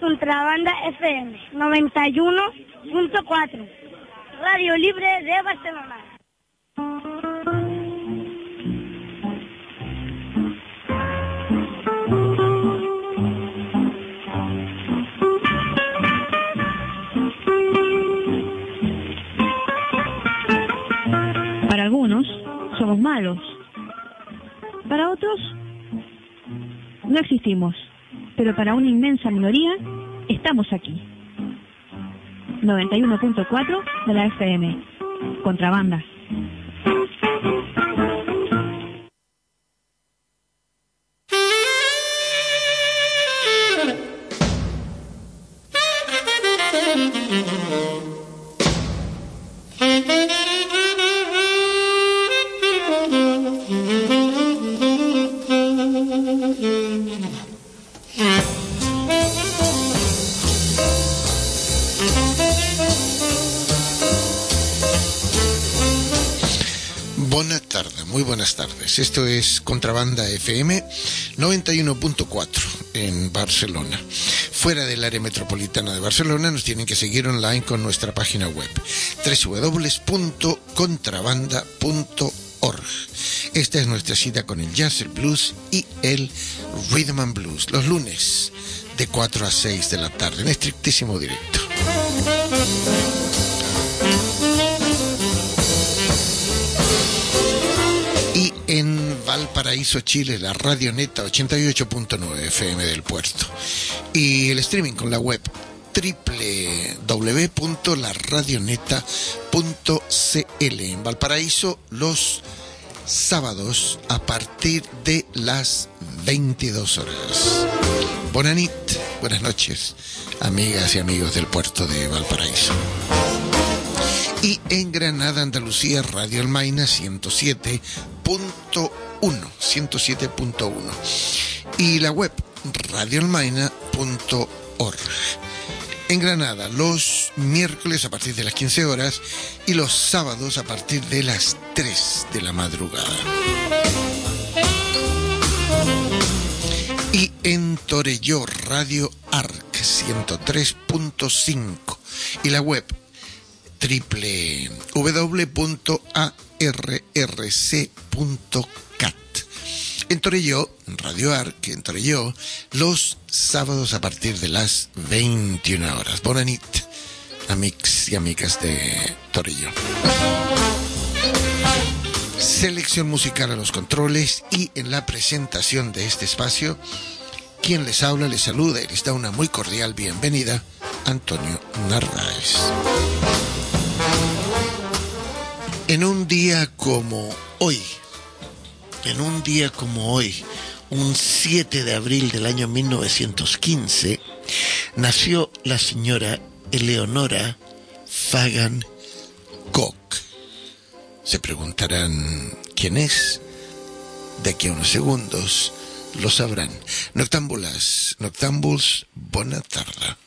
Contrabanda FM 91.4, Radio Libre de Barcelona. Para algunos somos malos, para otros no existimos, pero para una inmensa minoría estamos aquí. 91.4 de la FM. Contrabanda. Muy buenas tardes. Esto es Contrabanda FM 91.4 en Barcelona. Fuera del área metropolitana de Barcelona nos tienen que seguir online con nuestra página web www.contrabanda.org. Esta es nuestra cita con el jazz, el blues y el rhythm and blues, los lunes de 4 a 6 de la tarde en estrictísimo directo. Y en Valparaíso, Chile, la Radio Neta 88.9 FM del puerto. Y el streaming con la web www.laradioneta.cl. En Valparaíso, los sábados a partir de las 22 horas. Bona nit, buenas noches, amigas y amigos del puerto de Valparaíso. Y en Granada, Andalucía, Radio Almaina 107.1. Y la web radioalmaina.org. En Granada, los miércoles a partir de las 15 horas y los sábados a partir de las 3 de la madrugada. Y en Torelló, Radio Arc 103.5. Y la web www.arrc.cat. En Torelló, Radio Arc, en Torelló, los sábados a partir de las 21 horas. Bona nit, amics y amigas de Torelló. Selección musical a los controles y en la presentación de este espacio, quien les habla, les saluda y les da una muy cordial bienvenida, Antonio Narváez. En un día como hoy, un 7 de abril del año 1915, nació la señora Eleonora Fagan Koch. Se preguntarán quién es. De aquí a unos segundos lo sabrán. Noctámbuls, bona tarda.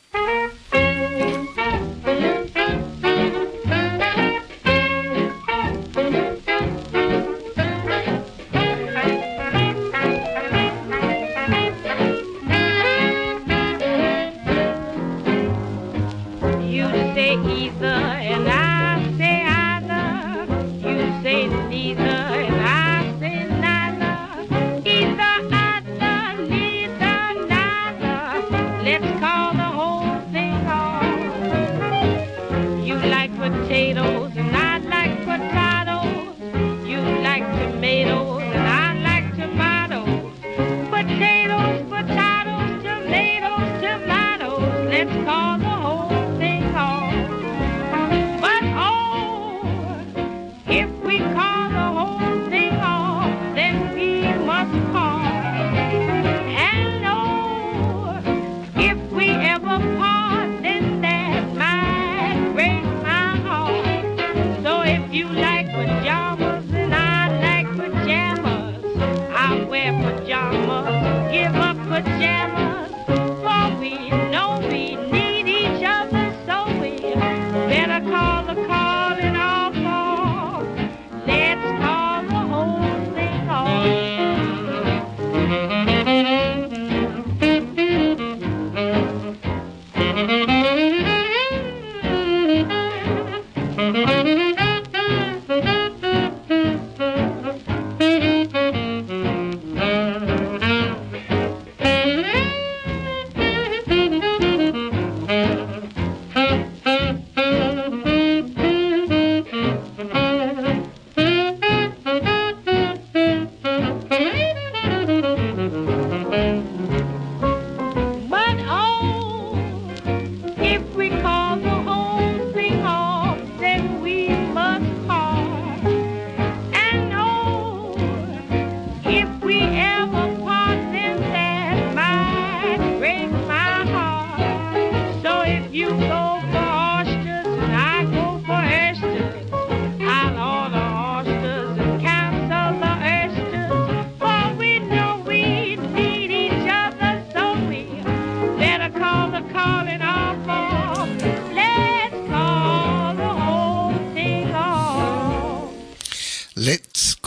Pajamas, give up pajamas, for we know we need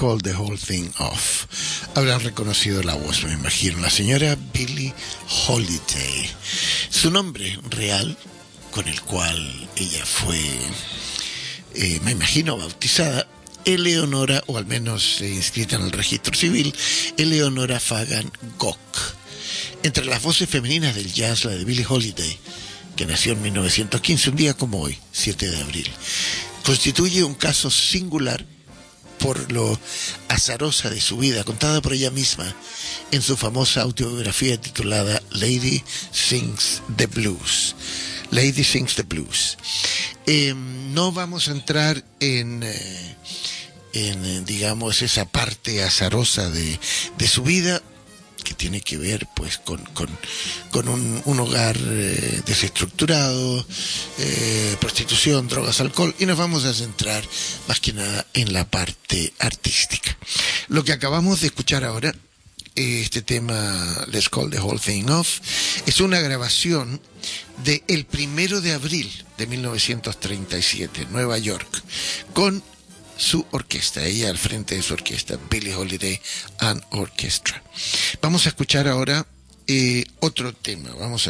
Call the Whole Thing Off. Habrán reconocido la voz, me imagino, la señora Billie Holiday. Su nombre real, con el cual ella fue, me imagino, bautizada, Eleonora, o al menos inscrita en el registro civil, Eleonora Fagan Gock. Entre las voces femeninas del jazz, la de Billie Holiday, que nació en 1915, un día como hoy, 7 de abril, constituye un caso singular por lo azarosa de su vida, contada por ella misma en su famosa autobiografía titulada Lady Sings the Blues. Lady Sings the Blues. No vamos a entrar en digamos, esa parte azarosa de su vida, que tiene que ver pues con un hogar desestructurado, prostitución, drogas, alcohol, y nos vamos a centrar más que nada en la parte artística. Lo que acabamos de escuchar ahora, este tema Let's Call the Whole Thing Off, es una grabación de el 1 de abril de 1937, Nueva York, con su orquesta, ella al frente de su orquesta, Billie Holiday and Orchestra. Vamos a escuchar ahora otro tema.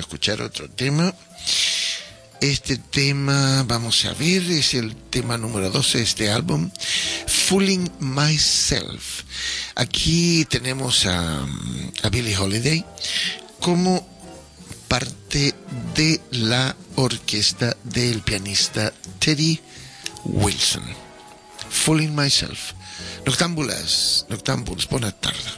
Este tema, vamos a ver, es el tema número 12 de este álbum, Fooling Myself. Aquí tenemos a Billie Holiday como parte de la orquesta del pianista Teddy Wilson. Fooling Myself. Noctámbulas, buena tarde.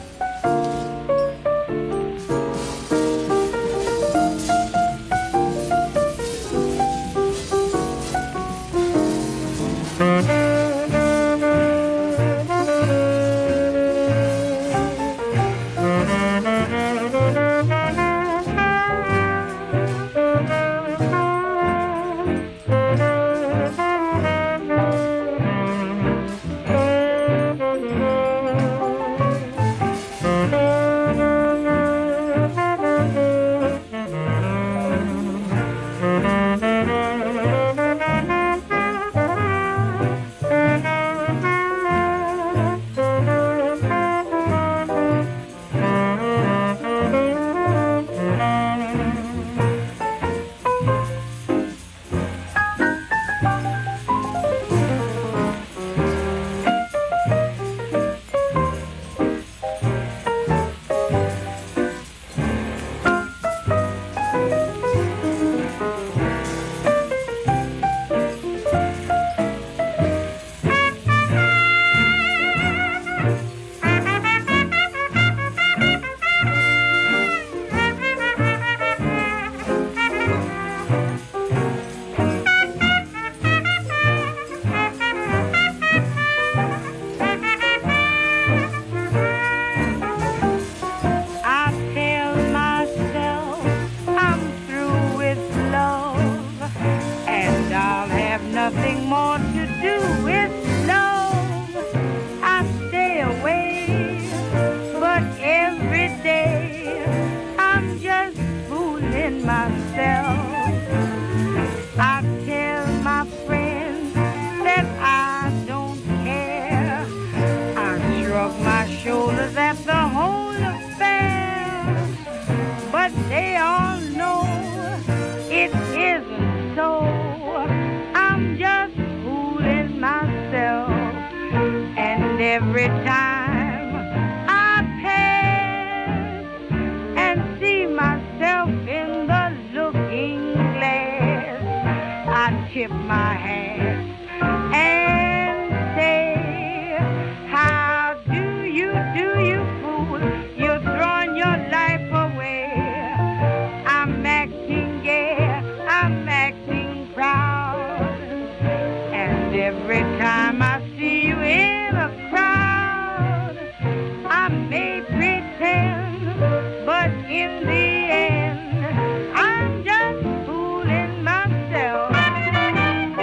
In the end, I'm just fooling myself.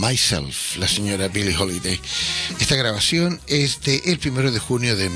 Myself, la señora Billie Holiday. Esta grabación es del 1 de junio de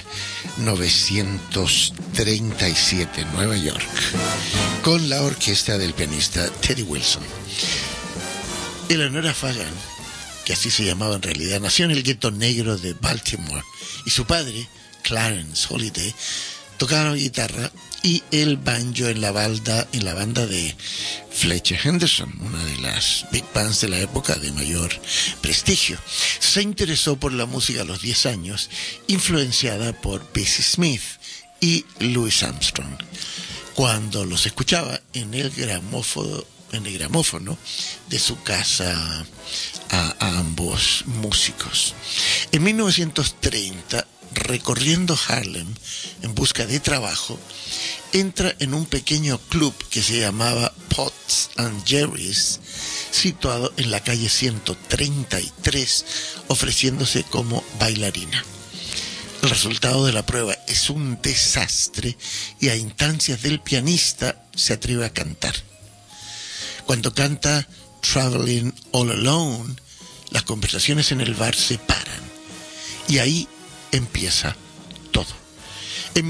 1937 en Nueva York, con la orquesta del pianista Teddy Wilson. Eleanora Fagan, que así se llamaba en realidad, nació en el gueto negro de Baltimore, y su padre, Clarence Holiday, tocaba la guitarra y el banjo en la banda de Fletcher Henderson, una de las big bands de la época de mayor prestigio. Se interesó por la música a los 10 años, influenciada por Bessie Smith y Louis Armstrong, cuando los escuchaba en el gramófono de su casa a ambos músicos. En 1930, recorriendo Harlem en busca de trabajo, entra en un pequeño club que se llamaba Potts and Jerry's, situado en la calle 133, ofreciéndose como bailarina. El resultado de la prueba es un desastre y a instancias del pianista se atreve a cantar. Cuando canta Traveling All Alone, las conversaciones en el bar se paran y ahí empieza todo. En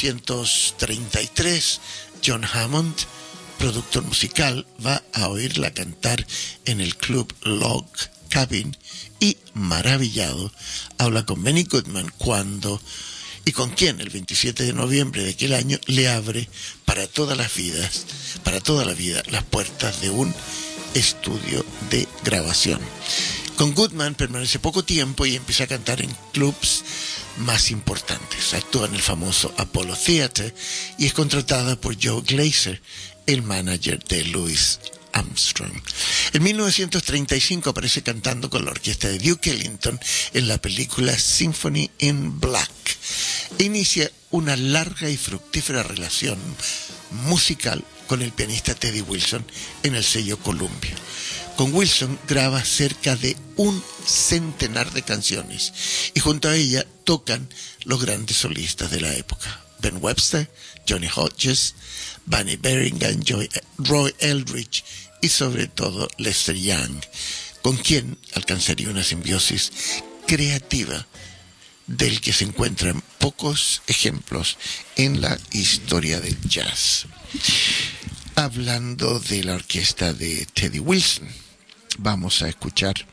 1933, John Hammond, productor musical, va a oírla cantar en el club Log Cabin y, maravillado, habla con Benny Goodman cuando y con quien el 27 de noviembre de aquel año le abre para toda la vida las puertas de un estudio de grabación. Con Goodman permanece poco tiempo y empieza a cantar en clubs más importantes. Actúa en el famoso Apollo Theater y es contratada por Joe Glaser, el manager de Louis Armstrong. En 1935 aparece cantando con la orquesta de Duke Ellington en la película Symphony in Black. Inicia una larga y fructífera relación musical con el pianista Teddy Wilson en el sello Columbia. Con Wilson graba cerca de 100 de canciones y junto a ella tocan los grandes solistas de la época: Ben Webster, Johnny Hodges, Bunny Berringham, Roy Eldridge y sobre todo Lester Young, con quien alcanzaría una simbiosis creativa del que se encuentran pocos ejemplos en la historia del jazz. Hablando de la orquesta de Teddy Wilson, vamos a escuchar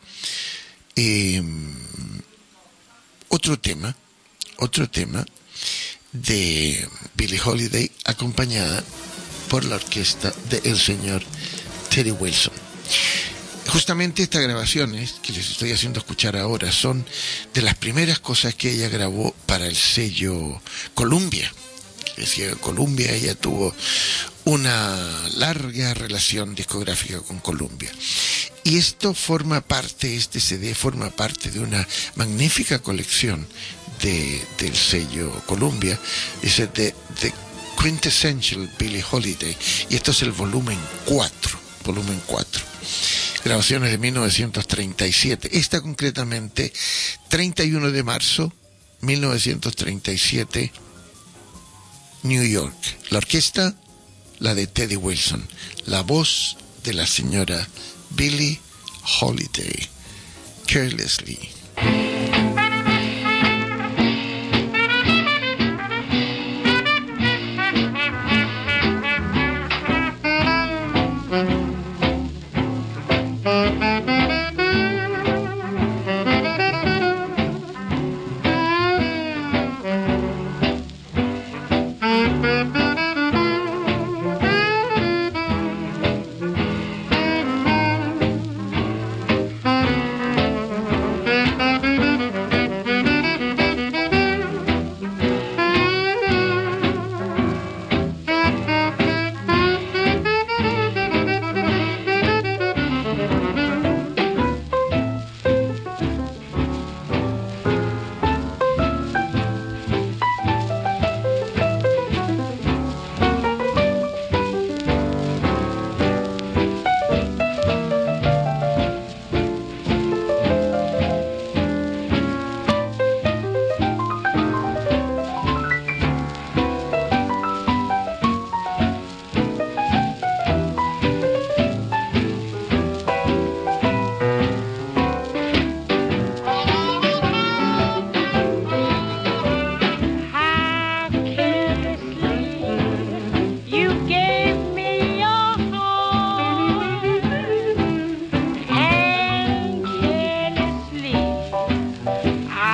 otro tema de Billie Holiday, acompañada por la orquesta del señor Teddy Wilson. Justamente estas grabaciones que les estoy haciendo escuchar ahora son de las primeras cosas que ella grabó para el sello Columbia. Decía Columbia, ella tuvo una larga relación discográfica con Columbia. Y este CD forma parte de una magnífica colección del sello Columbia. Dice The Quintessential Billie Holiday, y esto es el volumen 4. Grabaciones de 1937. Esta concretamente, 31 de marzo 1937, New York. La orquesta, la de Teddy Wilson. La voz de la señora Billie Holiday. Carelessly.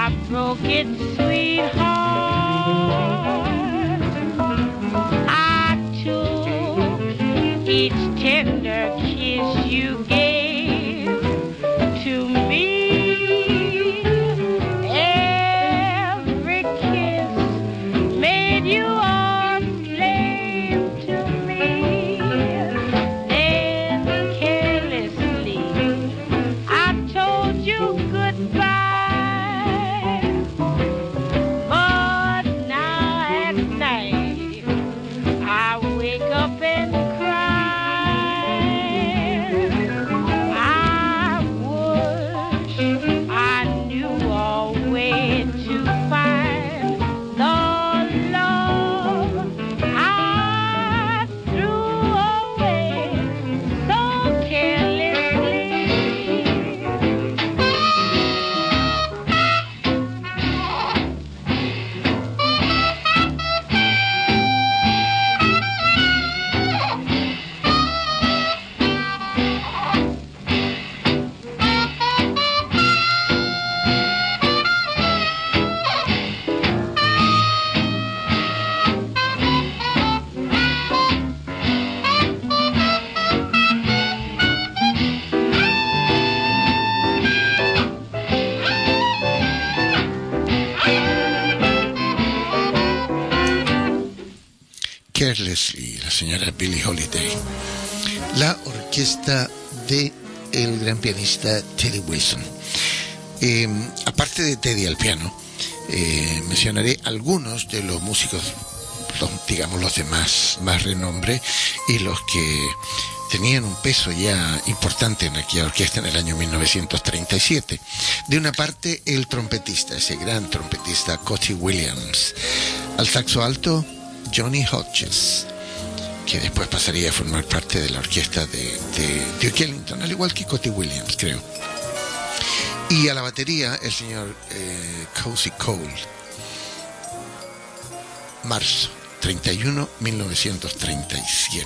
my broken sweetheart. I took each tender kiss you gave to me. Every kiss made you a slave to me. Then carelessly I told you goodbye. But now at night I wake up and cry. I wish I knew a way to find the love I threw away so carelessly. Carelessly, la señora Billie Holiday. La orquesta de el gran pianista Teddy Wilson. Aparte de Teddy al piano, mencionaré algunos de los músicos, digamos los de más renombre y los que tenían un peso ya importante en aquella orquesta en el año 1937. De una parte, el trompetista, ese gran trompetista Cotty Williams. Al saxo alto, Johnny Hodges, que después pasaría a formar parte de la orquesta de Duke Ellington, al igual que Cotty Williams, creo. Y a la batería, el señor Cozy Cole. Marzo 31, 1937.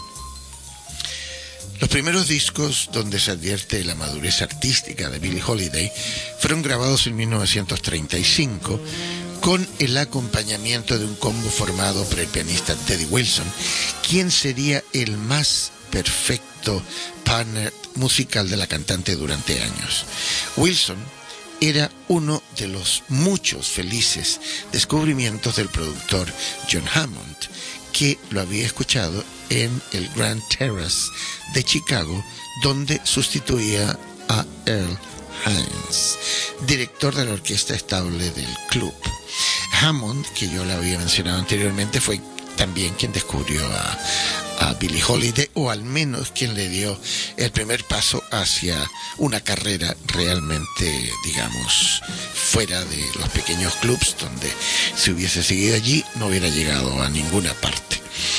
Los primeros discos donde se advierte la madurez artística de Billie Holiday fueron grabados en 1935 con el acompañamiento de un combo formado por el pianista Teddy Wilson, quien sería el más perfecto partner musical de la cantante durante años. Wilson era uno de los muchos felices descubrimientos del productor John Hammond, que lo había escuchado en el Grand Terrace de Chicago, donde sustituía a Earl Hines, director de la orquesta estable del club. Hammond, que yo le había mencionado anteriormente, fue también quien descubrió a Billie Holiday, o al menos quien le dio el primer paso hacia una carrera realmente, digamos, fuera de los pequeños clubs, donde si hubiese seguido allí no hubiera llegado a ninguna parte.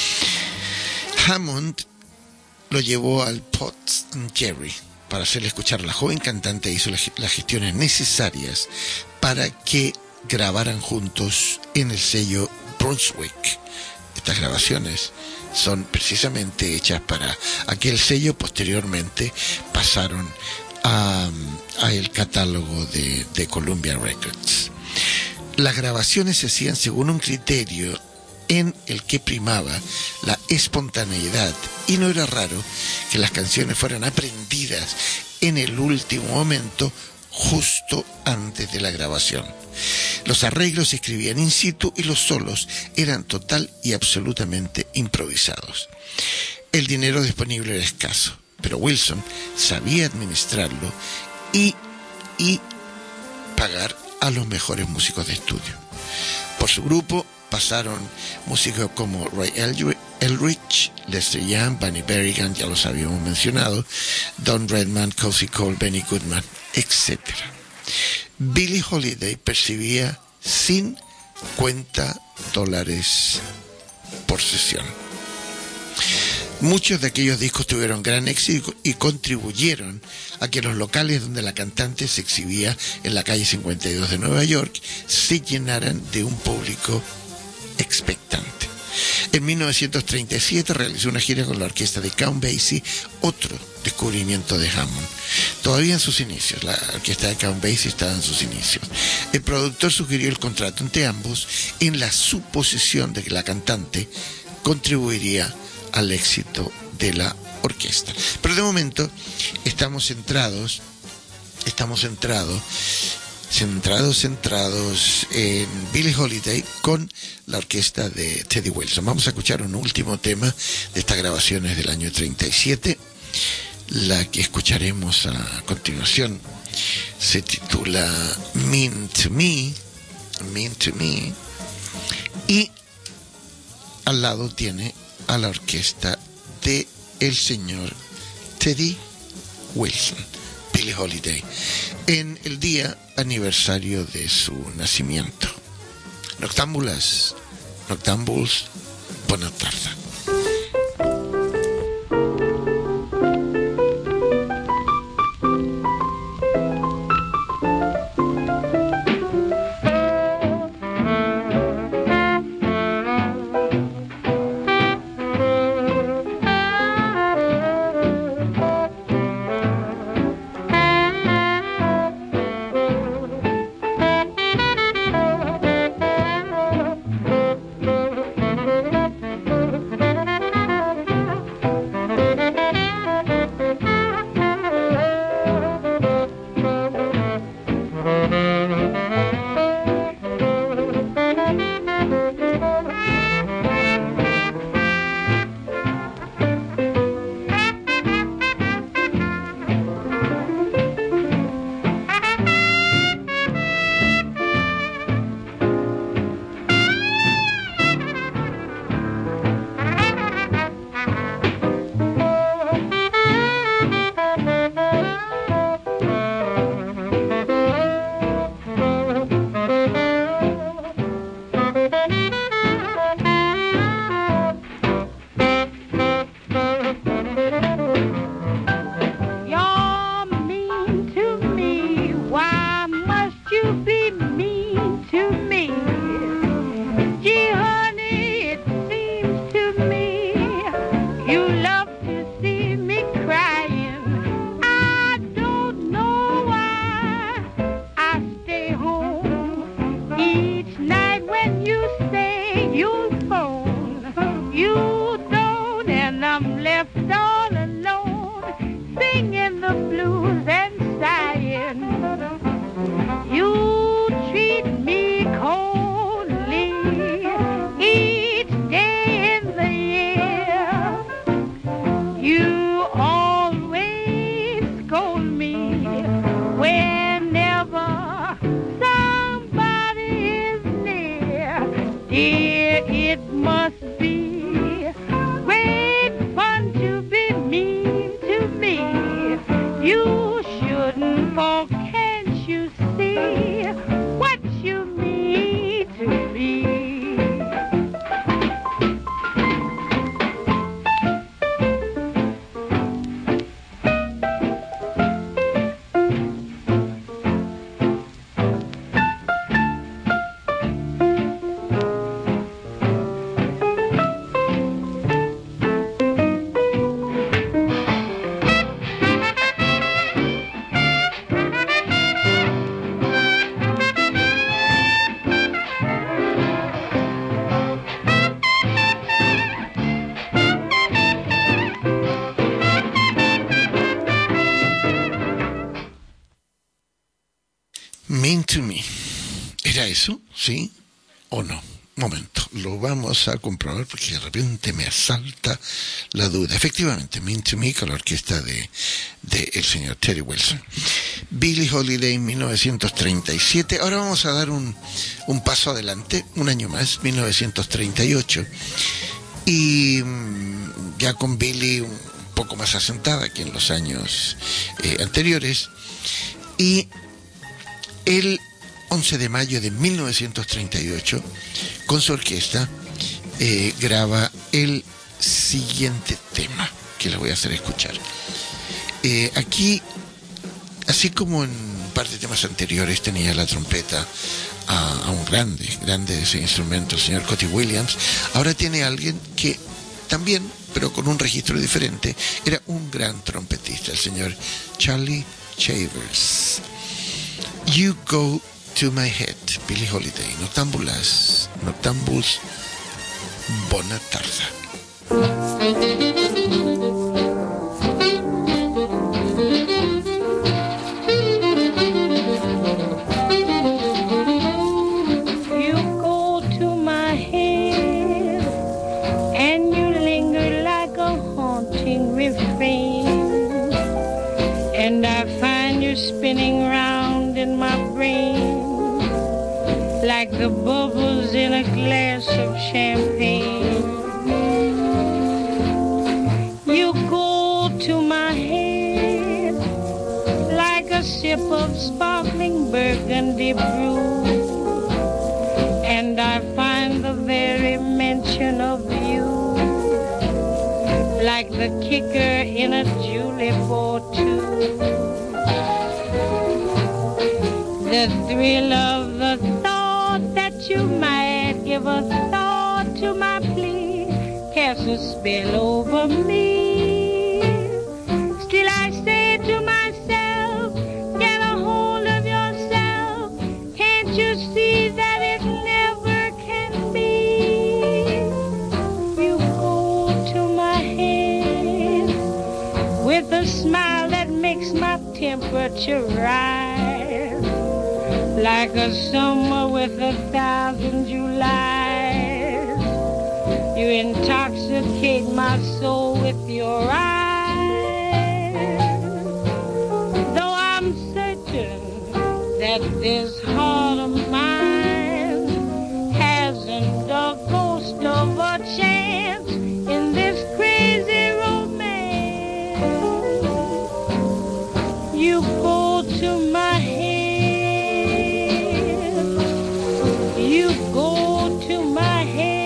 Hammond lo llevó al Potts and Jerry para hacerle escuchar a la joven cantante. Hizo las gestiones necesarias para que grabaran juntos en el sello Brunswick. Estas grabaciones son precisamente hechas para aquel sello. Posteriormente pasaron a el catálogo de Columbia Records. Las grabaciones se hacían según un criterio en el que primaba la espontaneidad, y no era raro que las canciones fueran aprendidas en el último momento, justo antes de la grabación. Los arreglos se escribían in situ y los solos eran total y absolutamente improvisados. El dinero disponible era escaso, pero Wilson sabía administrarlo y pagar a los mejores músicos de estudio. Por su grupo pasaron músicos como Roy Eldridge, Lester Young, Bunny Berrigan, ya los habíamos mencionado, Don Redman, Cozy Cole, Benny Goodman, etc. Billie Holiday percibía $50 por sesión. Muchos de aquellos discos tuvieron gran éxito y contribuyeron a que los locales donde la cantante se exhibía en la calle 52 de Nueva York se llenaran de un público expectante. En 1937 realizó una gira con la orquesta de Count Basie, otro descubrimiento de Hammond. Todavía en sus inicios, la orquesta de Count Basie estaba en sus inicios. El productor sugirió el contrato entre ambos en la suposición de que la cantante contribuiría al éxito de la orquesta. Pero de momento estamos centrados en Billie Holiday con la orquesta de Teddy Wilson. Vamos a escuchar un último tema de estas grabaciones del año 37. La que escucharemos a continuación se titula Mean to Me, y al lado tiene a la orquesta de el señor Teddy Wilson, Billie Holiday, en el día aniversario de su nacimiento. Noctámbuls, buena tarde. Mean to Me. ¿Era eso? ¿Sí o no? Momento, lo vamos a comprobar porque de repente me asalta la duda. Efectivamente, Mean to Me con la orquesta de el señor Teddy Wilson. Billie Holiday, 1937. Ahora vamos a dar un paso adelante, un año más, 1938. Y ya con Billie un poco más asentada que en los años anteriores. Y el 11 de mayo de 1938, con su orquesta, graba el siguiente tema, que les voy a hacer escuchar. Aquí, así como en un par de temas anteriores, tenía la trompeta a un grande de ese instrumento, el señor Cotty Williams. Ahora tiene a alguien que también, pero con un registro diferente, era un gran trompetista, el señor Charlie Chambers. You Go to My Head, Billie Holiday. Noctambuls, bona tarda. You go to my head and you linger like a haunting refrain, and I find you spinning round in my brain like the bubbles in a glass of champagne. You go to my head like a sip of sparkling burgundy brew, and I find the very mention of you like the kicker in a julep or two. The thrill of the thought that you might give a thought to my plea casts a spell over me. Still I say to myself, get a hold of yourself. Can't you see that it never can be? You go to my head with a smile that makes my temperature rise, like a summer with 1,000 Julys. You intoxicate my soul with your eyes. Though I'm certain that this heart of mine hasn't a ghost of a chance in this crazy romance, you go to my head. You go to my head.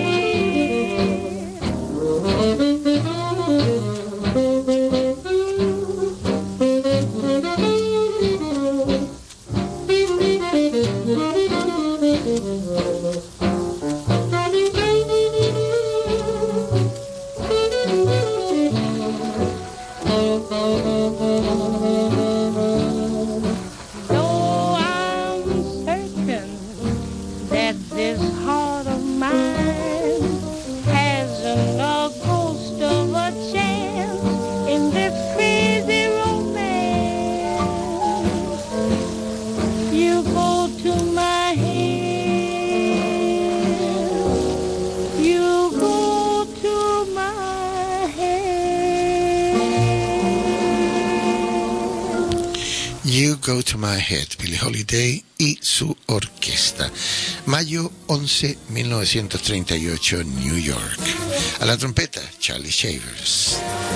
Though I'm certain that this heart of mine hasn't a ghost of a chance in this crazy romance, you go to my head. You go to my head. You Go to My Head, Billie Holiday y su orquesta. Mayo 11, 1938, New York. A la trompeta, Charlie Shavers.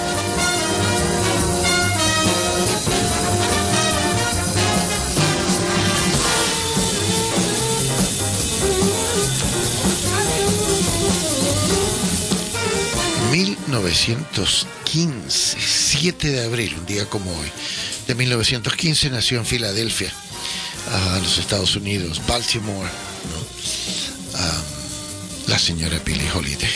...1915, 7 de abril, un día como hoy, de 1915, nació en Filadelfia, los Estados Unidos, Baltimore, ¿no? La señora Billie Holiday.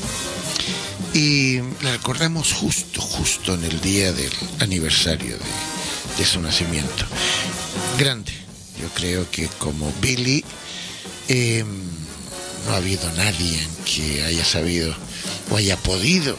Y la recordamos justo en el día del aniversario de su nacimiento. Grande, yo creo que como Billie, no ha habido nadie que haya sabido o haya podido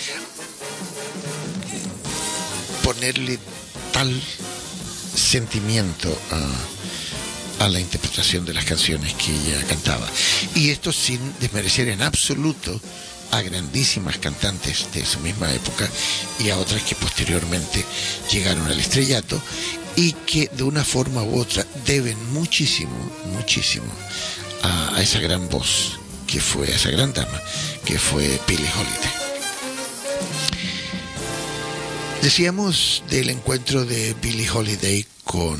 ponerle tal sentimiento a la interpretación de las canciones que ella cantaba. Y esto sin desmerecer en absoluto a grandísimas cantantes de su misma época y a otras que posteriormente llegaron al estrellato y que de una forma u otra deben muchísimo a esa gran voz que fue, a esa gran dama que fue Billie Holiday. Decíamos del encuentro de Billie Holiday con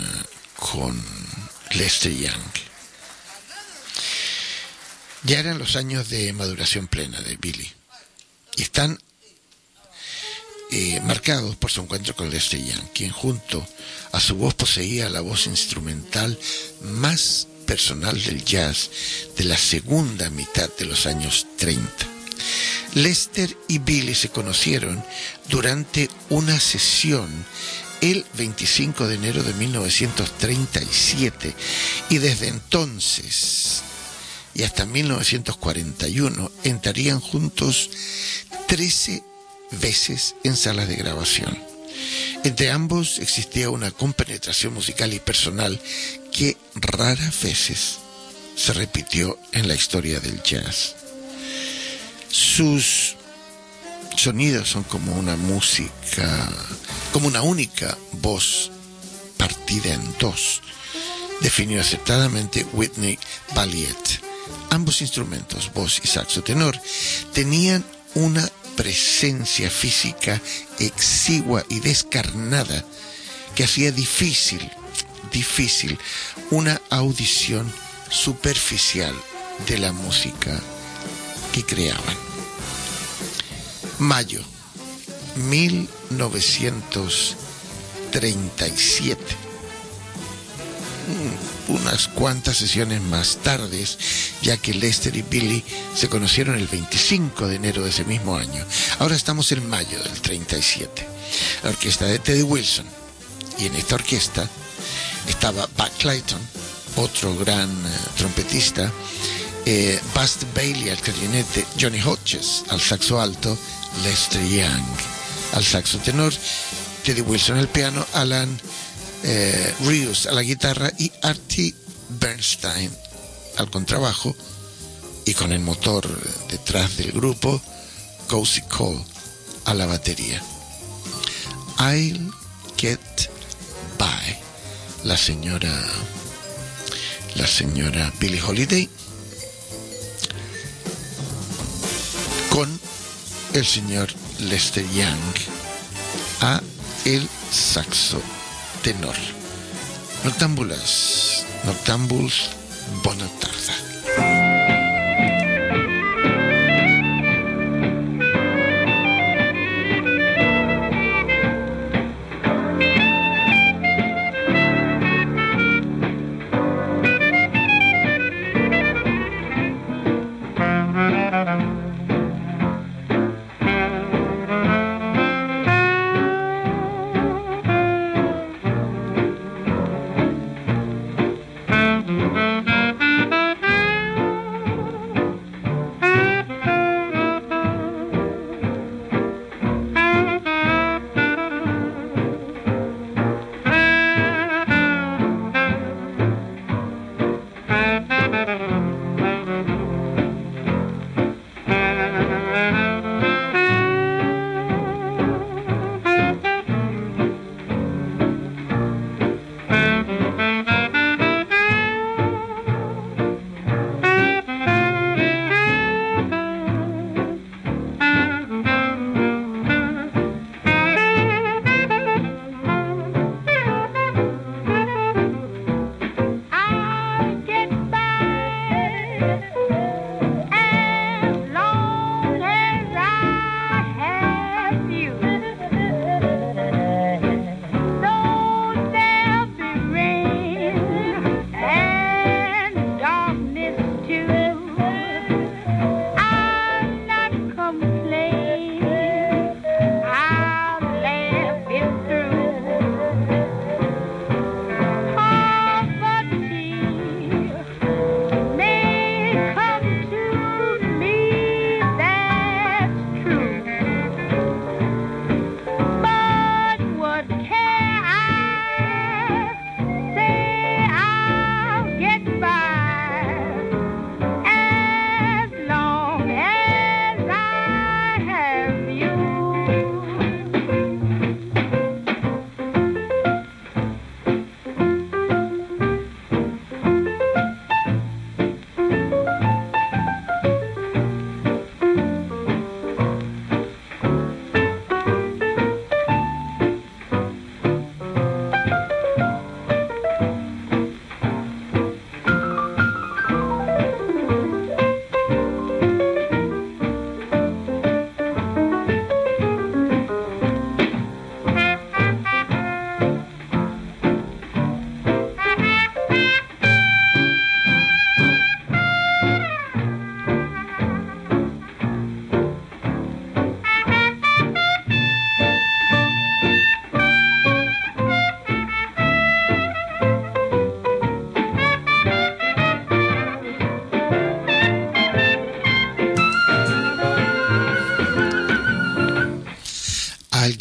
Lester Young. Ya eran los años de maduración plena de Billie y están marcados por su encuentro con Lester Young, quien junto a su voz poseía la voz instrumental más personal del jazz de la segunda mitad de los años 30. Lester y Billie se conocieron durante una sesión el 25 de enero de 1937 y desde entonces y hasta 1941 entrarían juntos 13 veces en salas de grabación. Entre ambos existía una compenetración musical y personal que raras veces se repitió en la historia del jazz. Sus sonidos son como una música, como una única voz partida en dos, definió acertadamente Whitney Balliet. Ambos instrumentos, voz y saxo tenor, tenían una presencia física exigua y descarnada que hacía difícil una audición superficial de la música que creaban. Mayo 1937. Unas cuantas sesiones más tarde, ya que Lester y Billy se conocieron el 25 de enero de ese mismo año. Ahora estamos en mayo del 37. La orquesta de Teddy Wilson. Y en esta orquesta estaba Buck Clayton, otro gran trompetista, Buster Bailey al clarinete, Johnny Hodges al saxo alto, Lester Young al saxo tenor, Teddy Wilson al piano, Alan Rios a la guitarra y Artie Bernstein al contrabajo, y con el motor detrás del grupo, Cozy Cole a la batería. I'll Get By, la señora Billie Holiday, con el señor Lester Young a el saxo tenor. Noctambuls, bona tarda.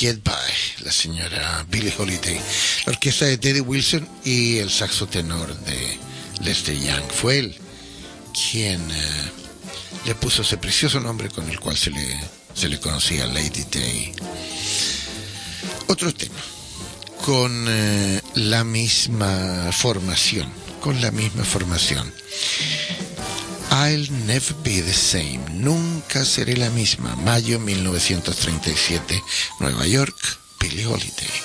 Get By, la señora Billie Holiday. La orquesta de Teddy Wilson y el saxo tenor de Lester Young. Fue él quien le puso ese precioso nombre con el cual se le conocía, Lady Day. Otro tema, con la misma formación. I'll Never Be the Same, nunca seré la misma. Mayo 1937, Nueva York, Billie Holiday.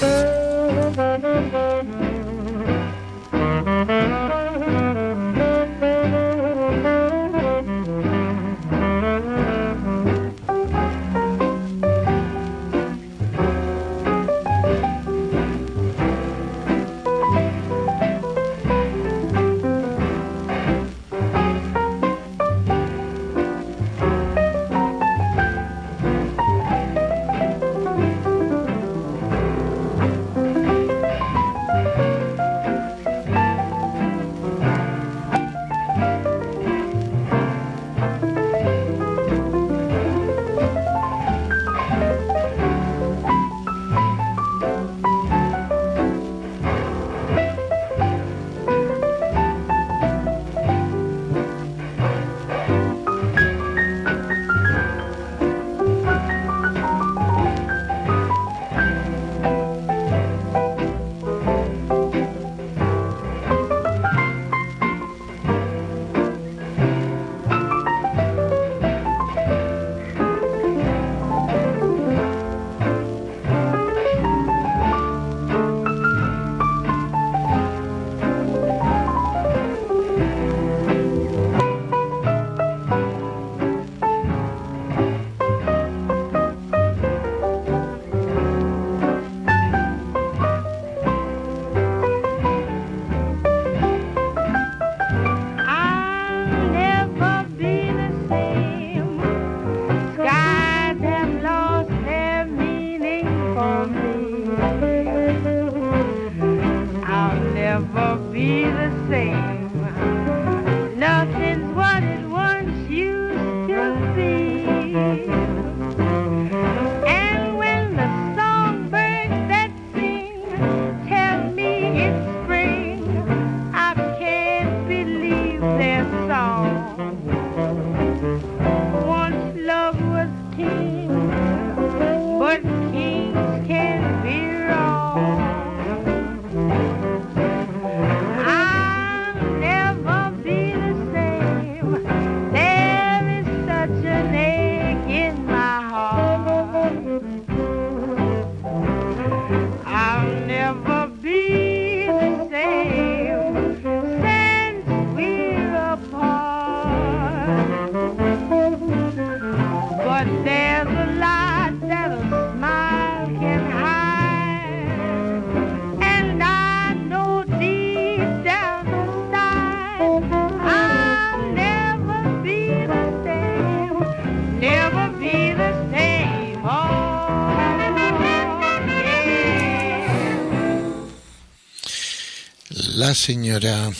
La señora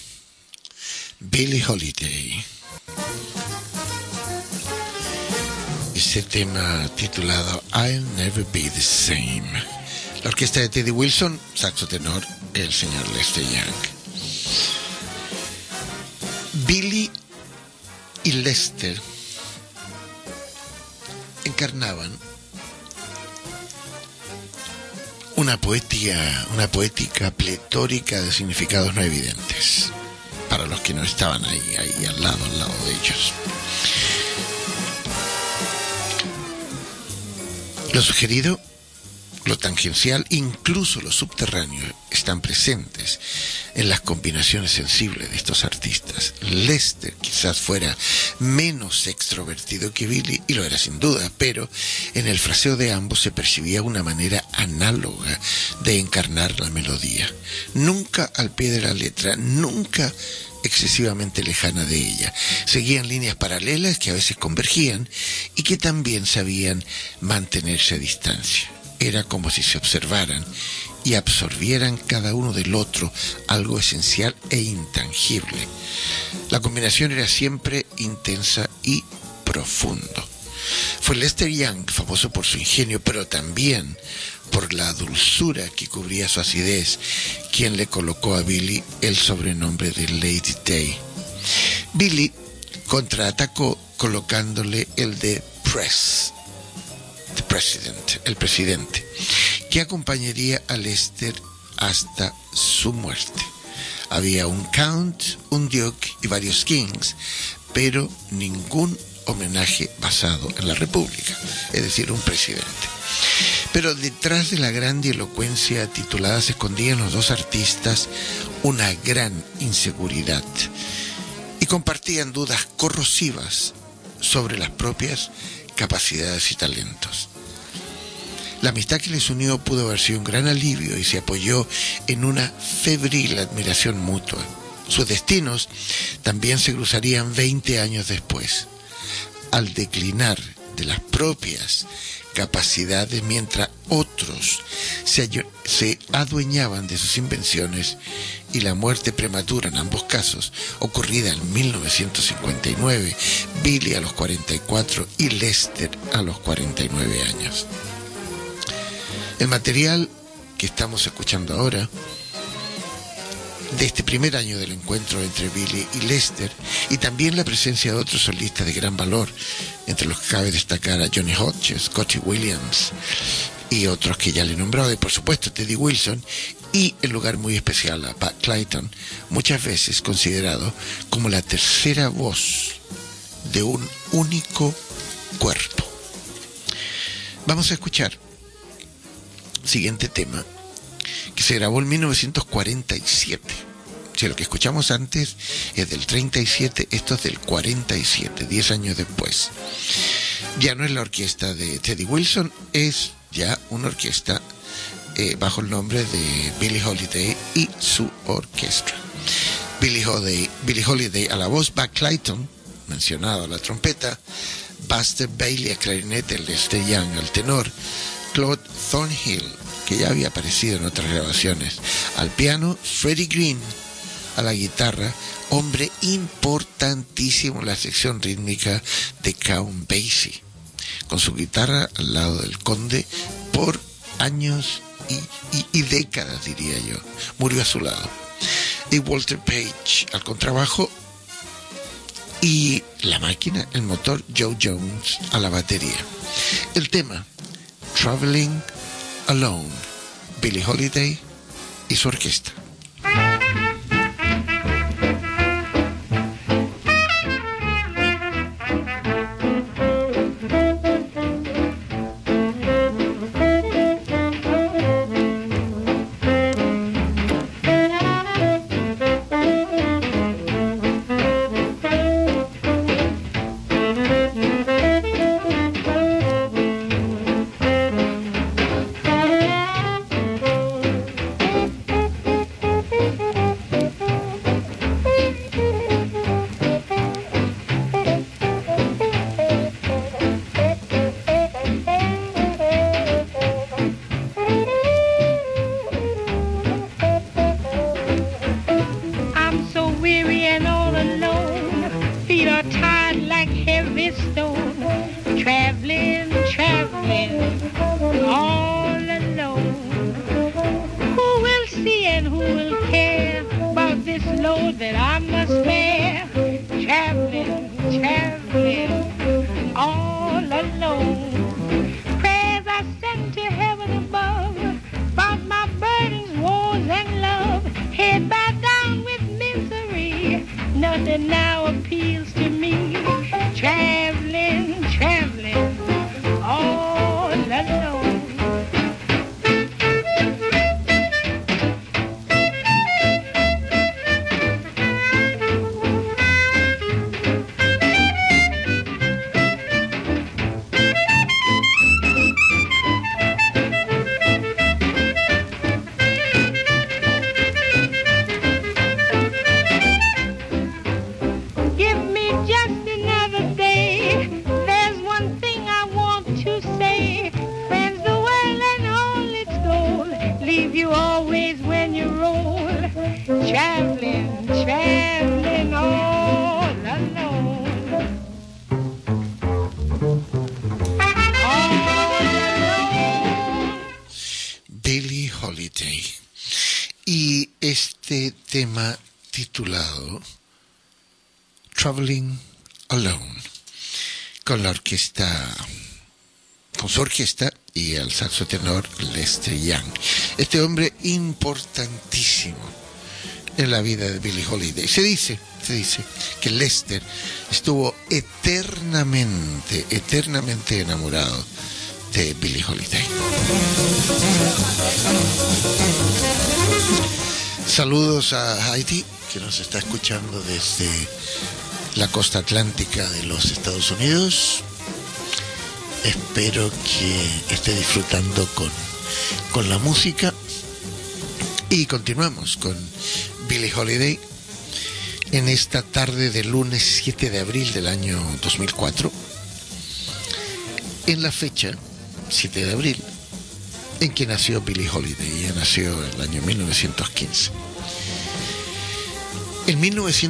Billie Holiday. Ese tema titulado I'll Never Be the Same. La orquesta de Teddy Wilson, saxo tenor, el señor Lester Young. Billie y Lester encarnaban una poética pletórica de significados no evidentes para los que no estaban ahí al lado de ellos. Lo sugerido, lo tangencial, incluso lo subterráneo, están presentes en las combinaciones sensibles de estos artistas. Lester quizás fuera menos extrovertido que Billie, y lo era sin duda, pero en el fraseo de ambos se percibía una manera análoga de encarnar la melodía. Nunca al pie de la letra, nunca excesivamente lejana de ella. Seguían líneas paralelas que a veces convergían y que también sabían mantenerse a distancia. Era como si se observaran y absorbieran cada uno del otro algo esencial e intangible. La combinación era siempre intensa y profundo. Fue Lester Young, famoso por su ingenio, pero también por la dulzura que cubría su acidez, quien le colocó a Billy el sobrenombre de Lady Day. Billy contraatacó colocándole el de el presidente, que acompañaría a Lester hasta su muerte. Había un count, un duke y varios kings, pero ningún homenaje basado en la república, es decir, un presidente. Pero detrás de la grandilocuencia titulada se escondían los dos artistas una gran inseguridad y compartían dudas corrosivas sobre las propias capacidades y talentos. La amistad que les unió pudo haber sido un gran alivio y se apoyó en una febril admiración mutua. Sus destinos también se cruzarían 20 años después, al declinar de las propias capacidades mientras otros se adueñaban de sus invenciones, y la muerte prematura en ambos casos, ocurrida en 1959, Billy a los 44 y Lester a los 49 años. El material que estamos escuchando ahora, de este primer año del encuentro entre Billy y Lester, y también la presencia de otros solistas de gran valor, entre los que cabe destacar a Johnny Hodges, Scotty Williams y otros que ya le he nombrado, y por supuesto Teddy Wilson, y en lugar muy especial a Pat Clayton, muchas veces considerado como la tercera voz de un único cuerpo. Vamos a escuchar el siguiente tema, que se grabó en 1947. Si lo que escuchamos antes es del 37, esto es del 47, 10 años después. Ya no es la orquesta de Teddy Wilson, es ya una orquesta bajo el nombre de Billie Holiday y su orquesta. Billie Holiday a la voz, Buck Clayton, mencionado a la trompeta, Buster Bailey a clarinete, Lester Young al tenor, Claude Thornhill, que ya había aparecido en otras grabaciones, al piano, Freddie Green a la guitarra, hombre importantísimo en la sección rítmica de Count Basie, con su guitarra al lado del conde por años y décadas, diría yo. Murió a su lado. Y Walter Page al contrabajo, y la máquina, el motor, Joe Jones a la batería. El tema Traveling Alone, Billie Holiday y su orquesta. Give me just another day tema titulado Traveling Alone, con la orquesta, con su orquesta y el saxo tenor Lester Young. Este hombre importantísimo en la vida de Billie Holiday. Se dice que Lester estuvo eternamente enamorado de Billie Holiday. Saludos a Heidi, que nos está escuchando desde la costa atlántica de los Estados Unidos. Espero que esté disfrutando con la música. Y continuamos con Billie Holiday en esta tarde del lunes 7 de abril del año 2004, en la fecha 7 de abril en que nació Billie Holiday. Ella nació en el año 1915. En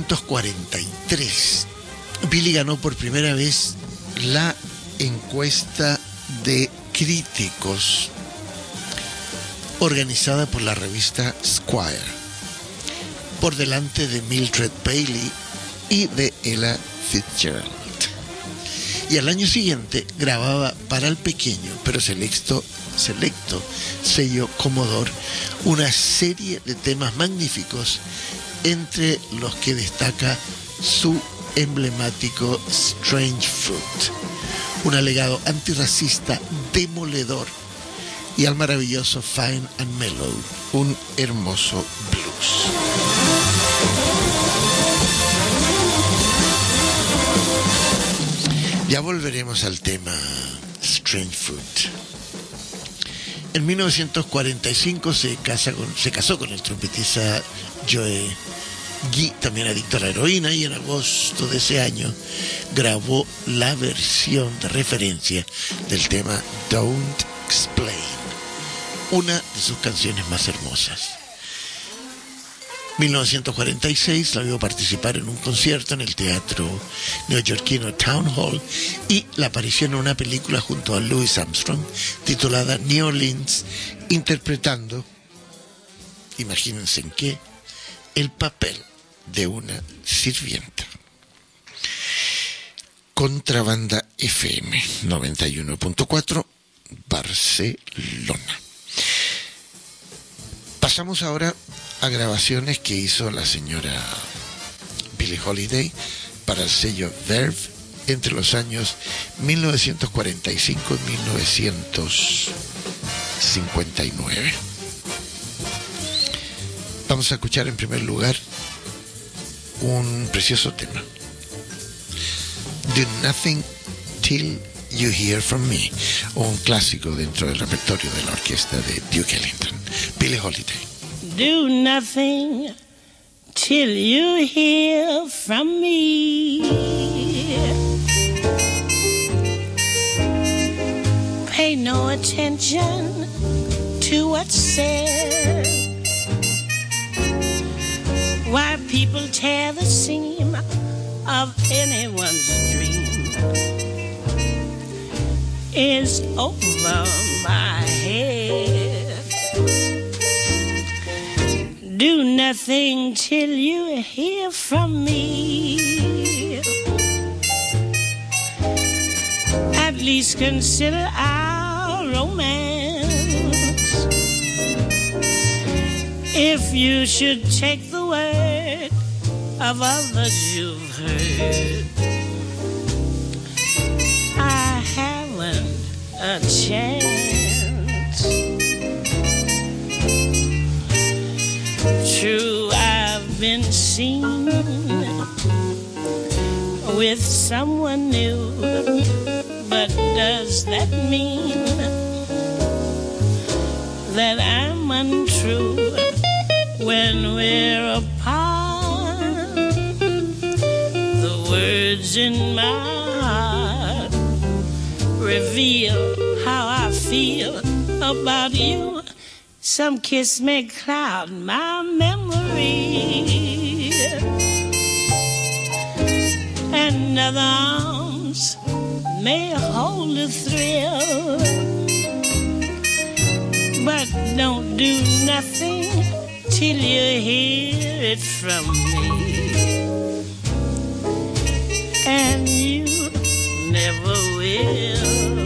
1943, Billie ganó por primera vez la encuesta de críticos organizada por la revista Squire, por delante de Mildred Bailey y de Ella Fitzgerald. Y al año siguiente grababa para el pequeño pero selecto sello Commodore una serie de temas magníficos, entre los que destaca su emblemático Strange Fruit, un alegado antirracista demoledor, y al maravilloso Fine and Mellow, un hermoso blues. Ya volveremos al tema Strange Fruit. En 1945 se casó con el trompetista Joe Guy, también adicto a la heroína, y en agosto de ese año grabó la versión de referencia del tema Don't Explain, una de sus canciones más hermosas. 1946 la vio participar en un concierto en el teatro neoyorquino Town Hall y la aparición en una película junto a Louis Armstrong titulada New Orleans, interpretando, imagínense en qué, el papel de una sirvienta. Contrabanda FM 91.4, Barcelona. Pasamos ahora a grabaciones que hizo la señora Billie Holiday para el sello Verve entre los años 1945 y 1959. Vamos a escuchar en primer lugar un precioso tema, Do Nothing Till You Hear From Me, un clásico dentro del repertorio de la orquesta de Duke Ellington. Billie Holiday. Do nothing till you hear from me. Pay no attention to what's said. Why people tear the seam of anyone's dream is over my head. Do nothing till you hear from me. At least consider our romance. If you should take the word of others you've heard, I haven't a chance. True, I've been seen with someone new, but does that mean that I'm untrue when we're apart? The words in my heart reveal how I feel about you. Some kiss may cloud my memory, and other arms may hold a thrill, but don't do nothing till you hear it from me, and you never will.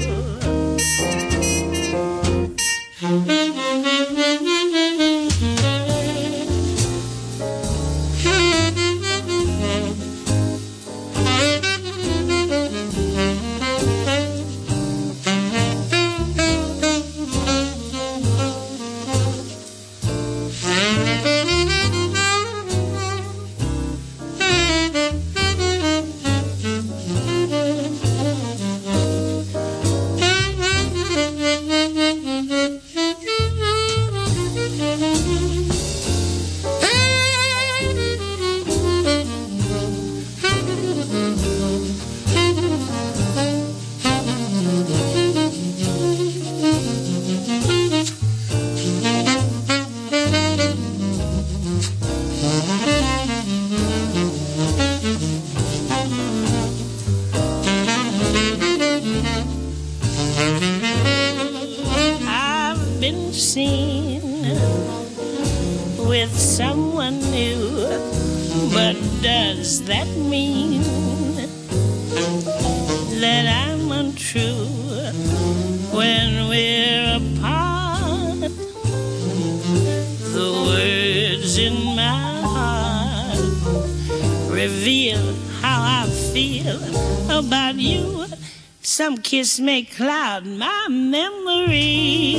Some kiss may cloud my memory,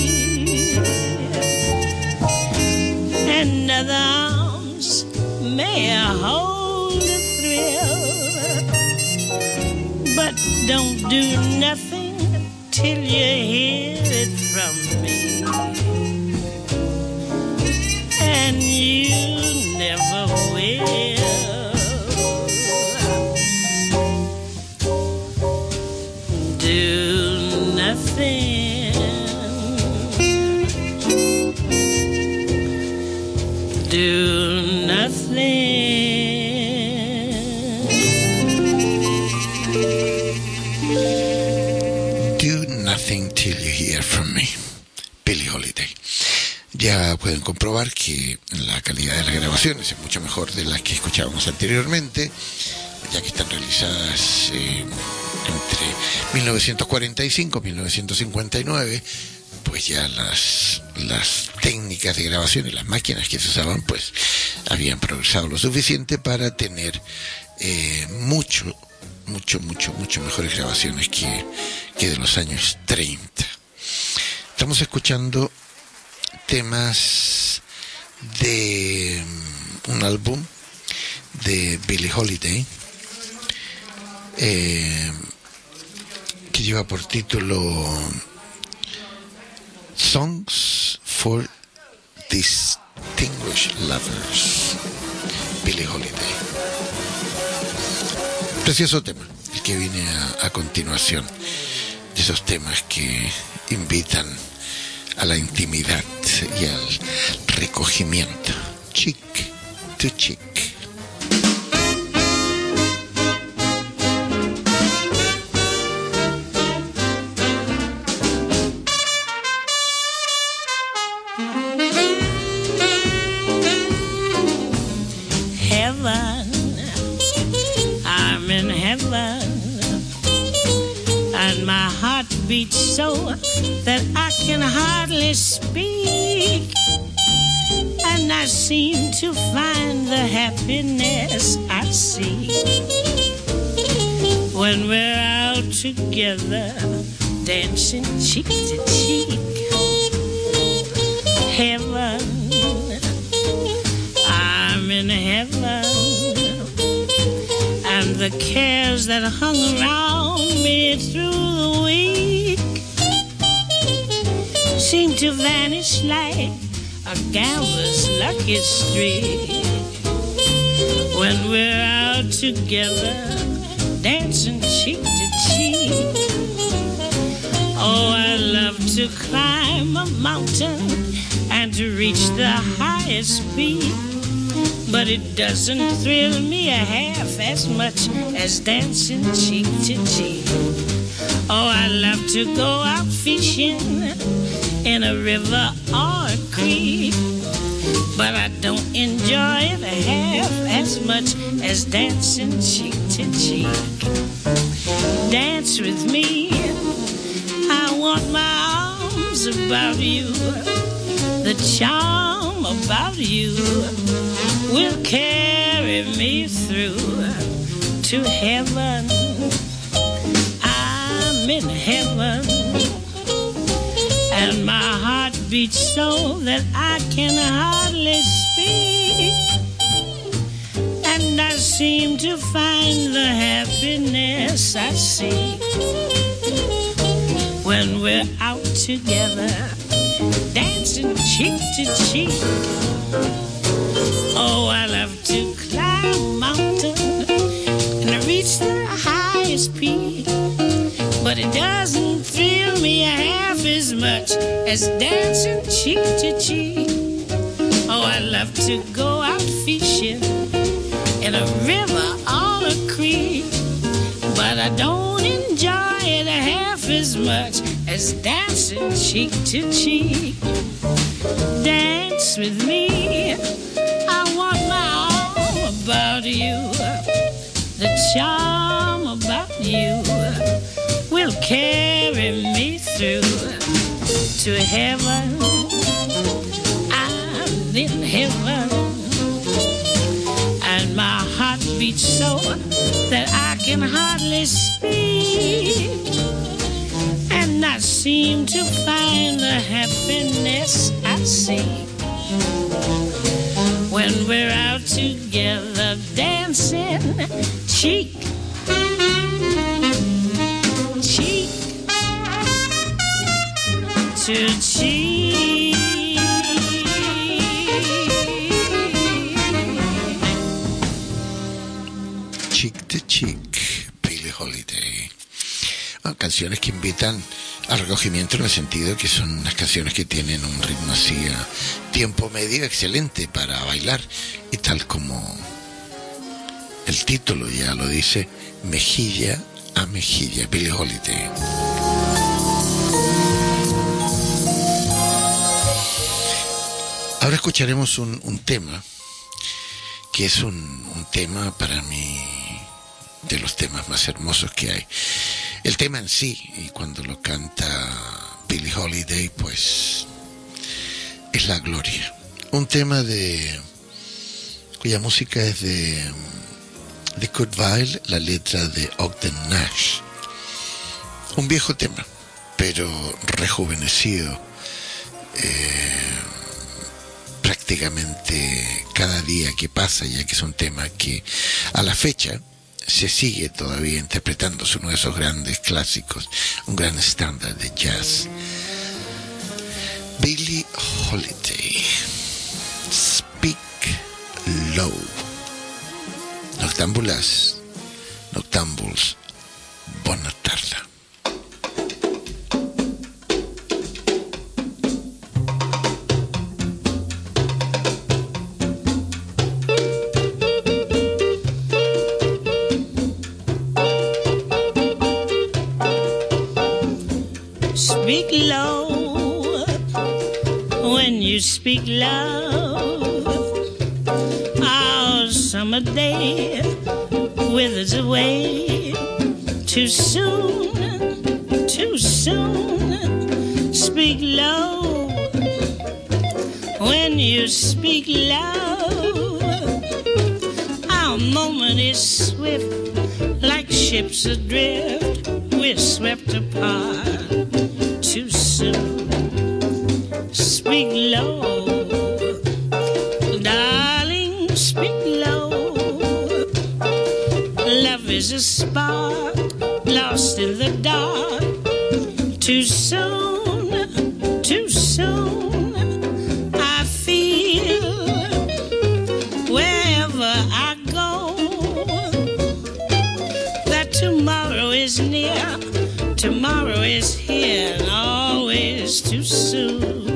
and other arms may hold a thrill, but don't do nothing till you hear it from me, and you never will. Do nothing. Do nothing till you hear from me. Billie Holiday. Ya pueden comprobar que la calidad de las grabaciones es mucho mejor de las que escuchábamos anteriormente, ya que están realizadas entre 1945 y 1959. Pues ya las técnicas de grabación y las máquinas que se usaban pues habían progresado lo suficiente para tener mucho mejores grabaciones que de los años 30. Estamos escuchando temas de un álbum de Billie Holiday que lleva por título Songs for Distinguished Lovers, Billie Holiday. Precioso tema, el que viene a continuación, de esos temas que invitan a la intimidad y al recogimiento, chick to chick. Beats so that I can hardly speak, and I seem to find the happiness I seek when we're out together, dancing cheek to cheek. Heaven, I'm in heaven, and the cares that hung around me through the week seem to vanish like a gambler's lucky streak when we're out together, dancing cheek to cheek. Oh, I love to climb a mountain and to reach the highest peak, but it doesn't thrill me a half as much as dancing cheek to cheek. Oh, I love to go out fishing in a river or a creek, but enjoy it half as much as dancing cheek to cheek. Dance with me, I want my arms about you. The charm about you will carry me through to heaven. I'm in heaven, and my heart beats so that I can hardly speak. And I seem to find the happiness I seek when we're out together, dancing cheek to cheek. Oh, I love to climb a mountain and reach the highest peak, but it doesn't thrill me half as much as dancing cheek to cheek. Oh, I love to go out fishing in a river or a creek, but I don't enjoy it half as much as dancing cheek to cheek. Dance with me, I want my arm about you. The charm about you will carry me through to heaven. I'm in heaven, and my heart beats so that I can hardly speak. And I seem to find the happiness I seek when we're out together, dancing cheek to cheek. Cheek to cheek, Billie Holiday. Bueno, canciones que invitan al recogimiento en el sentido que son unas canciones que tienen un ritmo así a tiempo medio excelente para bailar, y tal como el título ya lo dice, mejilla a mejilla, Billie Holiday. Ahora escucharemos un tema que es un tema para mí de los temas más hermosos que hay. El tema en sí, y cuando lo canta Billie Holiday, pues es la gloria. Un tema cuya música es de Kurt Weill, la letra de Ogden Nash. Un viejo tema, pero rejuvenecido prácticamente cada día que pasa, ya que es un tema que a la fecha se sigue todavía interpretando. Es uno de esos grandes clásicos, un gran estándar de jazz. Billie Holiday, Speak Low. Noctámbulas, noctámbuls, bona tarda. Speak low when you speak love. Our summer day withers away too soon, too soon. Speak low when you speak love. Our moment is swift like ships adrift. We're swept apart too soon. Speak low, darling, speak low. Love is a spark lost in the dark. Too soon, too soon. I feel wherever I go that tomorrow is near. Tomorrow is here and always too soon.